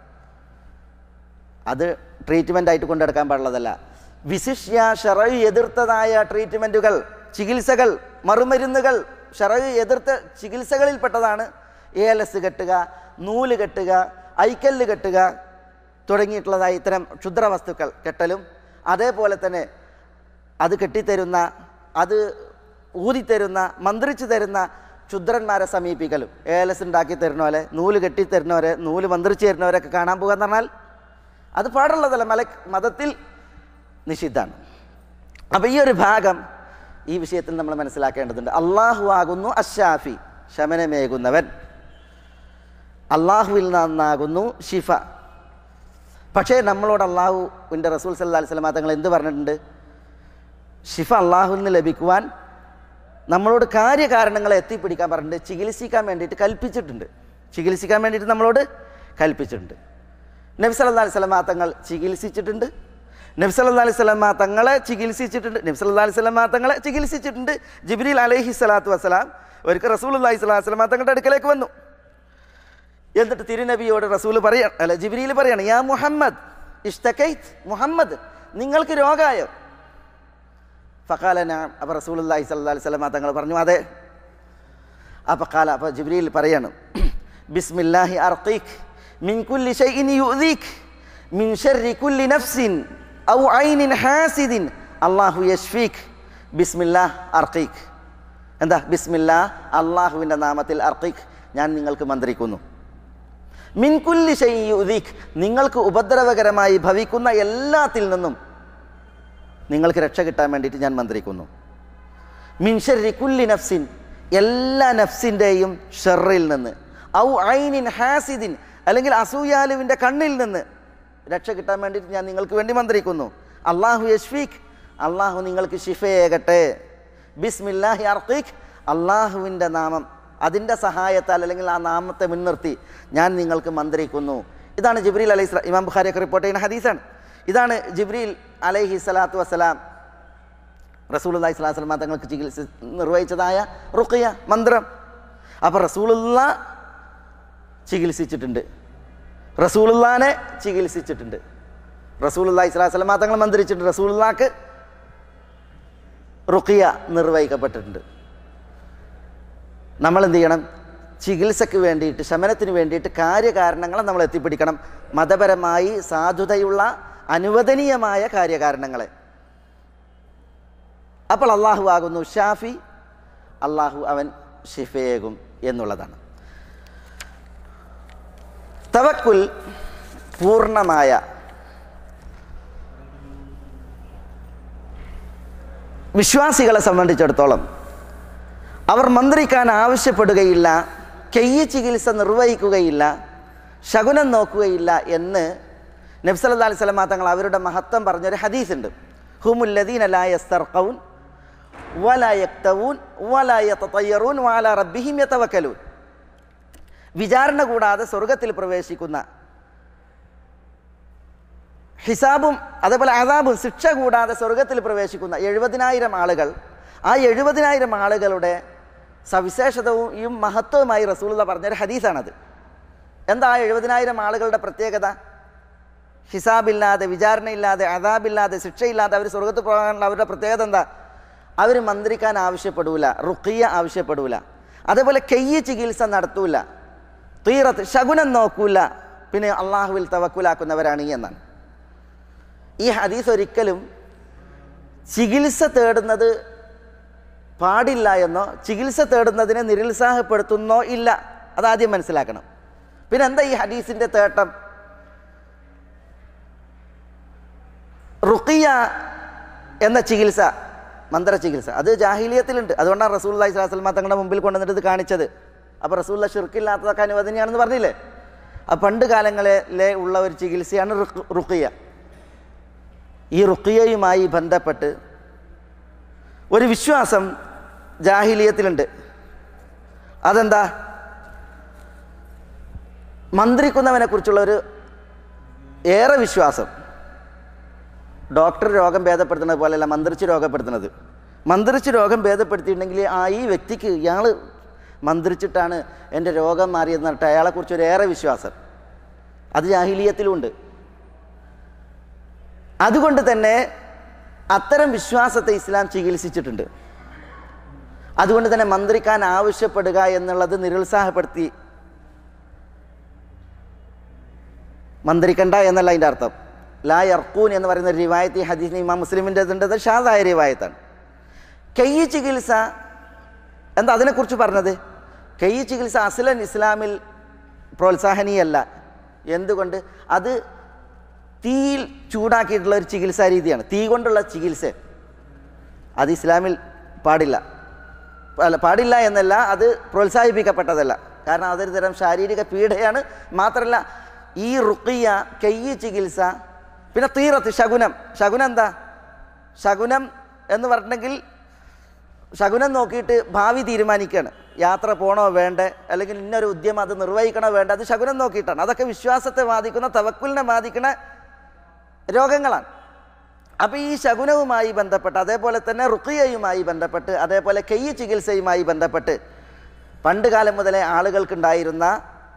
അത് ട്രീറ്റ്മെൻ്റായിട്ട് കൊണ്ടെടുക്കാൻ പാടുള്ളതല്ല. വിശിഷ്യ ശർഈ എതിർത്തതായ ട്രീറ്റ്മെൻറ്റുകൾ, ചികിത്സകൾ, മറുമരുന്നുകൾ, ശർഈ എതിർത്ത ചികിത്സകളിൽപ്പെട്ടതാണ് ഏലസ് കെട്ടുക, നൂല് കെട്ടുക, ഐക്കല്ല് കെട്ടുക തുടങ്ങിയിട്ടുള്ളതായ ഇത്തരം ക്ഷുദ്രവസ്തുക്കൾ കെട്ടലും, അതേപോലെ തന്നെ അത് കെട്ടിത്തരുന്ന, അത് ഊതിത്തരുന്ന, മന്ത്രിച്ചു തരുന്ന ക്ഷുദ്രന്മാരെ സമീപിക്കലും. ഏലസ് ഉണ്ടാക്കി തരുന്നവരെ, നൂല് കെട്ടിത്തരുന്നവരെ, നൂല് മന്ത്രിച്ചു തരുന്നവരൊക്കെ കാണാൻ പോകുക എന്ന് പറഞ്ഞാൽ അത് പാടുള്ളതല്ല, മല മതത്തിൽ നിഷിദ്ധാണ്. അപ്പോൾ ഈ ഒരു ഭാഗം ഈ വിഷയത്തിൽ നമ്മൾ മനസ്സിലാക്കേണ്ടതുണ്ട്. അള്ളാഹു ആകുന്നു അശ്ശാഫി, ശമനമേകുന്നവൻ. അള്ളാഹുവിൽ നിന്നാകുന്നു ഷിഫ. പക്ഷേ നമ്മളോട് അള്ളാഹുവിൻ്റെ റസൂൽ സല്ലല്ലാഹു അലൈഹി വസല്ലം തങ്ങൾ എന്ത് പറഞ്ഞിട്ടുണ്ട്? ഷിഫ അള്ളാഹുവിൽ നിന്ന് ലഭിക്കുവാൻ നമ്മളോട് കാര്യകാരണങ്ങളെ എത്തിപ്പിടിക്കാൻ പറഞ്ഞിട്ടുണ്ട്, ചികിത്സിക്കാൻ വേണ്ടിയിട്ട് കൽപ്പിച്ചിട്ടുണ്ട്. ചികിത്സിക്കാൻ വേണ്ടിയിട്ട് നമ്മളോട് കൽപ്പിച്ചിട്ടുണ്ട്. നബി സല്ലല്ലാഹു അലൈഹി വസല്ലം തങ്ങൾ ചികിത്സിച്ചിട്ടുണ്ട്. നബി സല്ലല്ലാഹു അലൈഹി വസല്ലം തങ്ങളെ ചികിത്സിച്ചിട്ടുണ്ട്. നബി സല്ലല്ലാഹു അലൈഹി വസല്ലം തങ്ങളെ ചികിത്സിച്ചിട്ടുണ്ട്. ജിബ്രീൽ അലൈഹി സ്വലാത്തു വസ്സലാം ഒരിക്കൽ റസൂലുള്ളാഹി സ്വല്ലല്ലാഹു അലൈഹി വസല്ലം തങ്ങളുടെ അടുക്കലേക്ക് വന്നു. എന്നിട്ട് തിരുനബിയോട് റസൂൽ പറയാണ്, അല്ല ജിബ്രീൽ പറയാണ്, യാ മുഹമ്മദ് ഇഷ്തകൈത്, മുഹമ്മദ് നിങ്ങൾക്ക് രോഗായോ? ഫഖാല നഅം. അപ്പോൾ റസൂലുള്ളാഹി സ്വല്ലല്ലാഹു അലൈഹി വസല്ലം തങ്ങൾ പറഞ്ഞു അതെ. അപ്പോൾ ഖാല, അപ്പോൾ ജിബ്രീൽ പറയാണ്, ബിസ്മില്ലാഹി അർഖീക് മിൻ കുല്ലി ഷൈഇൻ യുഅ്ദീക് മിൻ ശർരി കുല്ലി നഫ്സിൻ ഔ ഐനിൻ ഹാസിദിൻ അല്ലാഹു യശ്ഫീക് ബിസ്മില്ലാഹ് അർഖീക്. എന്താ? ബിസ്മില്ലാഹ്, അള്ളാഹുവിൻ്റെ നാമത്തിൽ, അർഖീക്, ഞാൻ നിങ്ങൾക്ക് മന്ത്രിക്കുന്നു. മിൻ കുല്ലി ഷൈഇൻ യുഅ്ദീക്, നിങ്ങൾക്ക് ഉപദ്രവകരമായി ഭവിക്കുന്ന എല്ലാത്തിൽ നിന്നും നിങ്ങൾക്ക് രക്ഷ കിട്ടാൻ വേണ്ടിയിട്ട് ഞാൻ മന്ത്രിക്കുന്നു. മിൻ ശർരി കുല്ലി നഫ്സിൻ, എല്ലാ നഫ്സിൻ്റെയും ഷർറിൽ നിന്ന്, ഔ ഐനിൻ ഹാസിദിൻ, അല്ലെങ്കിൽ അസൂയാലുവിൻ്റെ കണ്ണിൽ നിന്ന് രക്ഷ കിട്ടാൻ വേണ്ടിയിട്ട് ഞാൻ നിങ്ങൾക്ക് വേണ്ടി മന്ത്രിക്കുന്നു. അള്ളാഹു യശ്ഫീക്, അള്ളാഹു നിങ്ങൾക്ക് ഷിഫയേകട്ടെ. ബിസ്മില്ലാഹി അർഖീക്, അള്ളാഹുവിൻ്റെ നാമം, അതിൻ്റെ സഹായത്താൽ അല്ലെങ്കിൽ ആ നാമത്തെ മുൻനിർത്തി ഞാൻ നിങ്ങൾക്ക് മന്ത്രിക്കുന്നു. ഇതാണ് ജിബ്രീൽ അലൈഹി സ്വലാം, ഇമാം ബുഖാരിയൊക്കെ റിപ്പോർട്ട് ചെയ്യുന്ന ഹദീസാണ്. ഇതാണ് ജിബ്രീൽ അലൈഹി സ്വലാത്തു വസ്സലാം റസൂലുള്ളാഹി സ്വല്ലല്ലാഹു അലൈഹി വസല്ലം തങ്ങൾക്ക് ചികിത്സ നിർവഹിച്ചതായ റുഖിയ മന്ത്രം. അപ്പോൾ റസൂലുള്ള ചികിത്സിച്ചിട്ടുണ്ട്, റസൂലുള്ളാനെ ചികിത്സിച്ചിട്ടുണ്ട്, റസൂലുള്ളാഹി സ്വല്ലല്ലാഹു അലൈഹി വസല്ലം തങ്ങൾ മന്ത്രിച്ചിട്ടുണ്ട്, റസൂലുള്ളാക്ക് റുഖിയ നിർവഹിക്കപ്പെട്ടിട്ടുണ്ട്. നമ്മൾ എന്ത് ചെയ്യണം? ചികിത്സയ്ക്ക് വേണ്ടിയിട്ട്, ശമനത്തിന് വേണ്ടിയിട്ട് കാര്യകാരണങ്ങളെ നമ്മൾ എത്തിപ്പിടിക്കണം. മതപരമായി സാധുതയുള്ള അനുവദനീയമായ കാര്യകാരണങ്ങളെ. അപ്പോൾ അള്ളാഹു ആകുന്നു ഷാഫി, അള്ളാഹു അവൻ ഷിഫയേകും എന്നുള്ളതാണ്. തവക്കുൽ പൂർണ്ണമായ വിശ്വാസികളെ സംബന്ധിച്ചിടത്തോളം അവർ മന്ത്രിക്കാൻ ആവശ്യപ്പെടുകയില്ല, കയ്യ ചികിത്സ നിർവഹിക്കുകയില്ല, ശകുനം നോക്കുകയില്ല എന്ന് നബി സല്ലല്ലാഹു അലൈഹി വസല്ലം തങ്ങൾ അവരുടെ മഹത്വം പറഞ്ഞൊരു ഹദീസുണ്ട്. ഹുമുല്ലദീന ലാ യസ്തർഖൂൻ വലാ യക്തവൂൻ വലാ യതതയ്യറൂൻ വഅലാ റബ്ബിഹിം യതവക്കലൂൻ. വിചാരണ കൂടാതെ സ്വർഗത്തിൽ പ്രവേശിക്കുന്ന, ഹിസാബും അതേപോലെ അദാബും ശിക്ഷ കൂടാതെ സ്വർഗത്തിൽ പ്രവേശിക്കുന്ന എഴുപതിനായിരം ആളുകൾ, ആ എഴുപതിനായിരം ആളുകളുടെ സവിശേഷതയും മഹത്വവുമായി റസൂലുള്ളാഹി പറഞ്ഞൊരു ഹദീസാണത്. എന്താ എഴുപതിനായിരം ആളുകളുടെ പ്രത്യേകത? ഹിസാബില്ലാതെ, വിചാരണയില്ലാതെ, അദാബില്ലാതെ, ശിക്ഷയില്ലാതെ അവർ സ്വർഗത്ത് പോകാനുള്ള അവരുടെ പ്രത്യേകത എന്താ? അവർ മന്ത്രിക്കാൻ ആവശ്യപ്പെടൂല, റുഖിയ ആവശ്യപ്പെടൂല, അതേപോലെ കയ്യ ചികിത്സ നടത്തൂല, തീറത്ത് ശകുനം നോക്കൂല, പിന്നെ അള്ളാഹുവിൽ തവക്കുലാക്കുന്നവരാണ് എന്നാണ്. ഈ ഹദീസ് ഒരിക്കലും ചികിത്സ തേടുന്നത് പാടില്ല എന്നോ ചികിത്സ തേടുന്നതിനെ നിരുത്സാഹപ്പെടുത്തുന്നോ ഇല്ല. അതാദ്യം മനസ്സിലാക്കണം. പിന്നെ എന്താ ഈ ഹദീസിൻ്റെ തേട്ടം? റുഖിയ എന്ന ചികിത്സ, മന്ത്ര ചികിത്സ, അത് ജാഹിലിയത്തിലുണ്ട്. അതുകൊണ്ടാണ് റസൂലുള്ളാഹി സ്വല്ലല്ലാഹു അലൈഹി വസല്ലം തങ്ങളുടെ മുമ്പിൽ കൊണ്ടുവന്നിട്ട് ഇത് കാണിച്ചത്. അപ്പോൾ റസൂലുള്ളാഹി ശിർക്കില്ലാത്തതൊക്കെ അനുവദനീയാണെന്ന് പറഞ്ഞില്ലേ? ആ പണ്ട് കാലങ്ങളിലെ ഉള്ള ഒരു ചികിത്സയാണ് റുഖിയ. ഈ റുഖിയയുമായി ബന്ധപ്പെട്ട് ഒരു വിശ്വാസം ജാഹിലിയത്തിലുണ്ട്. അതെന്താ? മന്ത്രിക്കുന്നവനെ കുറിച്ചുള്ള ഒരു ഏറെ വിശ്വാസം. ഡോക്ടർ രോഗം ഭേദപ്പെടുത്തുന്നത് പോലെയല്ല മന്ത്രിച്ച് രോഗപ്പെടുത്തുന്നത്. മന്ത്രിച്ച് രോഗം ഭേദപ്പെടുത്തിയിട്ടുണ്ടെങ്കിൽ ആ ഈ വ്യക്തിക്ക് ഇയാൾ മന്ത്രിച്ചിട്ടാണ് എൻ്റെ രോഗം മാറിയെന്ന് പറഞ്ഞിട്ട് അയാളെക്കുറിച്ച് ഒരു ഏറെ വിശ്വാസം അത് ജാഹിലിയത്തിലുമുണ്ട്. അതുകൊണ്ട് തന്നെ അത്തരം വിശ്വാസത്തെ ഇസ്ലാം ചികിത്സിച്ചിട്ടുണ്ട്. അതുകൊണ്ട് തന്നെ മന്ത്രിക്കാൻ ആവശ്യപ്പെടുക എന്നുള്ളത് നിരുത്സാഹപ്പെടുത്തി, മന്ത്രിക്കണ്ട എന്നല്ല അതിൻ്റെ അർത്ഥം. ലാ യർക്കൂൻ എന്ന് പറയുന്ന റിവായത്ത് ഈ ഹദീസിന് ഇമാം മുസ്ലിമിൻ്റെതുണ്ടത് ഷാദായ റിവായത്താണ്. കയ്യ ചികിത്സ എന്താ അതിനെക്കുറിച്ച് പറഞ്ഞത്? കയ്യ ചികിത്സ അസ്ലൻ ഇസ്ലാമിൽ പ്രോത്സാഹനീയല്ല. എന്തുകൊണ്ട്? അത് തീയിൽ ചൂടാക്കിയിട്ടുള്ള ഒരു ചികിത്സാ രീതിയാണ്. തീ കൊണ്ടുള്ള ചികിത്സ അത് ഇസ്ലാമിൽ പാടില്ല. അല്ല, പാടില്ല എന്നല്ല, അത് പ്രോത്സാഹിപ്പിക്കപ്പെട്ടതല്ല. കാരണം അതൊരു തരം ശാരീരിക പീഡയാണ്. മാത്രമല്ല ഈ റുഖിയ, കയ്യ ചികിത്സ, പിന്നെ തീറത്ത് ശകുനം. ശകുനം എന്താ? ശകുനം എന്ന് പറഞ്ഞിട്ടുണ്ടെങ്കിൽ ശകുനം നോക്കിയിട്ട് ഭാവി തീരുമാനിക്കുകയാണ്. യാത്ര പോകണോ വേണ്ടേ, അല്ലെങ്കിൽ ഇന്നൊരു ഉദ്യമം അത് നിർവഹിക്കണോ വേണ്ട, അത് ശകുനം നോക്കിയിട്ടാണ്. അതൊക്കെ വിശ്വാസത്തെ ബാധിക്കുന്ന, തവക്കുലിനെ ബാധിക്കുന്ന രോഗങ്ങളാണ്. അപ്പോൾ ഈ ശകുനവുമായി ബന്ധപ്പെട്ട്, അതേപോലെ തന്നെ റുഖിയയുമായി ബന്ധപ്പെട്ട്, അതേപോലെ കയ്യ ചികിത്സയുമായി ബന്ധപ്പെട്ട് പണ്ട് കാലം മുതലേ ആളുകൾക്കുണ്ടായിരുന്ന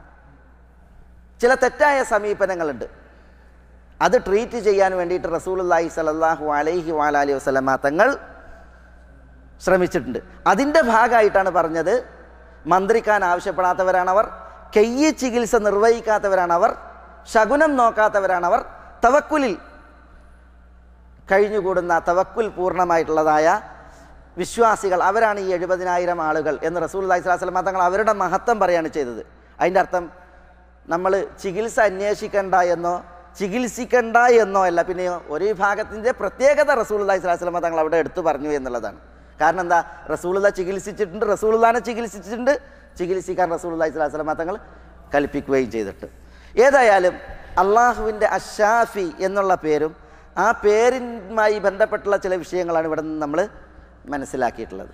ചില തെറ്റായ സമീപനങ്ങളുണ്ട്. അത് ട്രീറ്റ് ചെയ്യാൻ വേണ്ടിയിട്ട് റസൂലുള്ളാഹി സ്വല്ലല്ലാഹു അലൈഹി വഅലൈഹി വസല്ലമ തങ്ങൾ ശ്രമിച്ചിട്ടുണ്ട്. അതിൻ്റെ ഭാഗമായിട്ടാണ് പറഞ്ഞത് മന്ത്രിക്കാൻ ആവശ്യപ്പെടാത്തവരാണവർ, കയ്യ ചികിത്സ നിർവഹിക്കാത്തവരാണവർ, ശകുനം നോക്കാത്തവരാണവർ, തവക്കുലിൽ കഴിഞ്ഞുകൂടുന്ന തവക്കുൽ പൂർണ്ണമായിട്ടുള്ളതായ വിശ്വാസികൾ, അവരാണ് ഈ എഴുപതിനായിരം ആളുകൾ എന്ന് റസൂലുള്ളാഹി സ്വല്ലല്ലാഹു അലൈഹി വസല്ലം തങ്ങൾ അവരുടെ മഹത്വം പറയുകയാണ് ചെയ്തത്. അതിൻ്റെ അർത്ഥം നമ്മൾ ചികിത്സ അന്വേഷിക്കേണ്ട എന്നോ ചികിത്സിക്കേണ്ട എന്നോ അല്ല. പിന്നെയോ ഒരു വിഭാഗത്തിൻ്റെ പ്രത്യേകത റസൂലുള്ളാഹി സ്വല്ലല്ലാഹു അലൈഹി വസല്ലം തങ്ങൾ അവിടെ എടുത്തു പറഞ്ഞു എന്നുള്ളതാണ്. കാരണം എന്താ? റസൂലുള്ളാഹി ചികിത്സിച്ചിട്ടുണ്ട്, റസൂലുള്ളാഹിനെ ചികിത്സിച്ചിട്ടുണ്ട്, ചികിത്സിക്കാൻ റസൂലുള്ളാഹി സ്വല്ലല്ലാഹു അലൈഹി വസല്ലം തങ്ങൾ കൽപ്പിക്കുകയും ചെയ്തിട്ട്. ഏതായാലും അള്ളാഹുവിൻ്റെ അഷാഫി എന്നുള്ള പേരും ആ പേരുമായി ബന്ധപ്പെട്ടുള്ള ചില വിഷയങ്ങളാണ് ഇവിടെ നിന്ന് നമ്മൾ മനസ്സിലാക്കിയിട്ടുള്ളത്.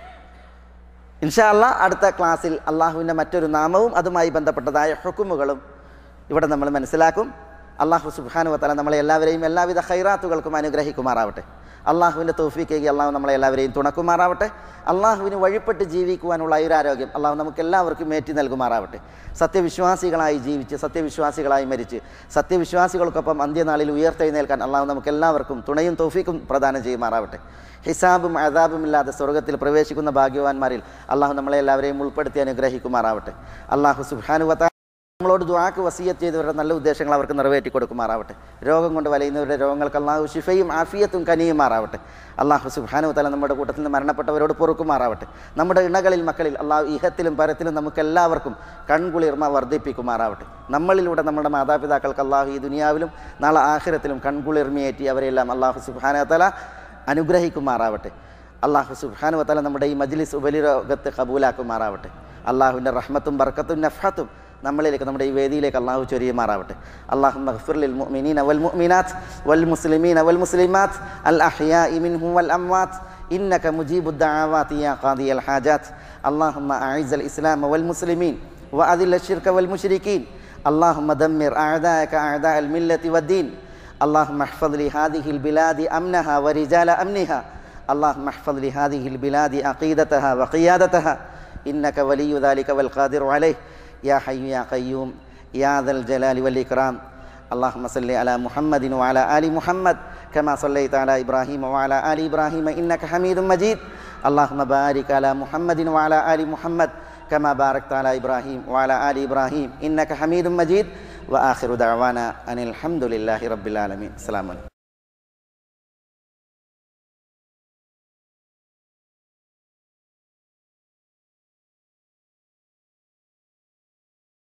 ഇൻഷാ അല്ലാഹ് അടുത്ത ക്ലാസ്സിൽ അള്ളാഹുവിൻ്റെ മറ്റൊരു നാമവും അതുമായി ബന്ധപ്പെട്ടതായ ഹുക്കുമുകളും ഇവിടെ നമ്മൾ മനസ്സിലാക്കും. അള്ളാഹു സുബ്ഹാനഹു വ തആല നമ്മളെ എല്ലാവരെയും എല്ലാവിധ ഖൈറാത്തുകൾക്കും അനുഗ്രഹിക്കുമാറാവട്ടെ. അള്ളാഹുവിൻ്റെ തൗഫീഖേകി അള്ളാഹു നമ്മളെ എല്ലാവരെയും തുണക്കുമാറാവട്ടെ. അള്ളാഹുവിന് വഴിപ്പെട്ട് ജീവിക്കുവാനുള്ള ആയുരാരോഗ്യം അള്ളാഹു നമുക്ക് എല്ലാവർക്കും ഏറ്റി നൽകുമാറാവട്ടെ. സത്യവിശ്വാസികളായി ജീവിച്ച് സത്യവിശ്വാസികളായി മരിച്ച് സത്യവിശ്വാസികൾക്കൊപ്പം അന്ത്യനാളിൽ ഉയർത്തെഴുന്നേൽക്കാൻ അള്ളാഹു നമുക്ക് എല്ലാവർക്കും തുണയും തൗഫീഖും പ്രദാനം ചെയ്യുമാറാവട്ടെ. ഹിസാബും അദാബും ഇല്ലാതെ സ്വർഗത്തിൽ പ്രവേശിക്കുന്ന ഭാഗ്യവാന്മാരിൽ അള്ളാഹു നമ്മളെ എല്ലാവരെയും ഉൾപ്പെടുത്തി അനുഗ്രഹിക്കുമാറാവട്ടെ. അള്ളാഹു സുബ്ഹാനഹു വ തആല നമ്മളോട് ദുആക്ക് വസിയത്ത് ചെയ്തവരുടെ നല്ല ഉദ്ദേശങ്ങൾ അവർക്ക് നിറവേറ്റി കൊടുക്കുമാറാവട്ടെ. രോഗം കൊണ്ട് വലയുന്നവരുടെ രോഗങ്ങൾക്ക് അള്ളാഹു ശിഫയും ആഫിയത്തും കനിയുമാറാവട്ടെ. അള്ളാഹു സുബ്ഹാനഹു വ തആല നമ്മുടെ കൂട്ടത്തിൽ നിന്ന് മരണപ്പെട്ടവരോട് പൊറുക്കുമാറാവട്ടെ. നമ്മുടെ ഇണകളിൽ മക്കളിൽ അള്ളാഹു ഇഹത്തിലും പരത്തിലും നമുക്കെല്ലാവർക്കും കൺകുളിർമ വർദ്ധിപ്പിക്കുമാറാവട്ടെ. നമ്മളിലൂടെ നമ്മുടെ മാതാപിതാക്കൾക്ക് അള്ളാഹു ഈ ദുനിയാവിലും നാളെ ആഖിറത്തിലും കൺകുളിർമയേറ്റി അവരെല്ലാം അള്ളാഹു സുബ്ഹാനഹു വ തആല അനുഗ്രഹിക്കുമാറാവട്ടെ. അള്ളാഹു സുബ്ഹാനഹു വ തആല നമ്മുടെ ഈ മജ്ലിസ് ഉപരിലോകത്ത് കബൂലാക്കുമാറാവട്ടെ. അള്ളാഹുവിൻ്റെ റഹ്മത്തും ബർക്കത്തും നഫ്ഹത്തും നമ്മളിലേക്ക് നമ്മുടെ ഈ വേദിയിലേക്ക് അള്ളാഹു ചൊരിയുമാറാവട്ടെ. അല്ലാഹുമ്മ ഗ്ഫിർ ലിൽ മുഅ്മിനീന വൽ മുഅ്മിനാത്ത് വൽ മുസ്ലിമീന വൽ മുസ്ലിമാത്ത് അൽ അഹ്യാഇ മിൻഹും വൽ അംവാത്ത് ഇന്നക മുജീബുദ് ദഅവാതി യാ ഖാദിയൽ ഹാജാത്ത്. അല്ലാഹുമ്മ അഇസ്സൽ ഇസ്ലാമ വൽ മുസ്ലിമീൻ വഅദില്ല ശിർക വൽ മുശ്രികീൻ. അല്ലാഹുമ്മ ദമ്മിർ അഅദാഅക അഅദാഅൽ മില്ലത്തി വദ്ദീൻ. അല്ലാഹുമ്മ ഇഹ്ഫദ് ലി ഹാദിഹിൽ ബിലാദി അംനഹാ വറിജാല അംനിഹാ. അല്ലാഹുമ്മ ഇഹ്ഫദ് ലി ഹാദിഹിൽ ബിലാദി അഖീദതഹാ വഖിയാദതഹാ ഇന്നക വലിയ്യു ദാലിക വൽ ഖാദിറു അലൈഹി യാ ഹയ്യു യാ ഖയ്യൂം യാ ദൽ ജലാലി വൽ ഇക്റാം. അല്ലാഹുമ്മ സല്ലി അലാ മുഹമ്മദിൻ വഅലാ ആലി മുഹമ്മദ് കമാ സല്ലൈത അലാ ഇബ്രാഹീമ വഅലാ ആലി ഇബ്രാഹീമ ഇന്നക ഹമീദും മജീദ്. അല്ലാഹുമ്മ ബാരിക് അലാ മുഹമ്മദിൻ വഅലാ ആലി മുഹമ്മദ് കമാ ബാരക്ത അലാ ഇബ്രാഹീം വഅലാ ആലി ഇബ്രാഹീം ഇന്നക ഹമീദും മജീദ്. വആഖിറു ദഅവാനാ അനിൽ ഹംദുലില്ലാഹി റബ്ബിൽ ആലമീൻ. അസ്സലാമു അലൈക്കും.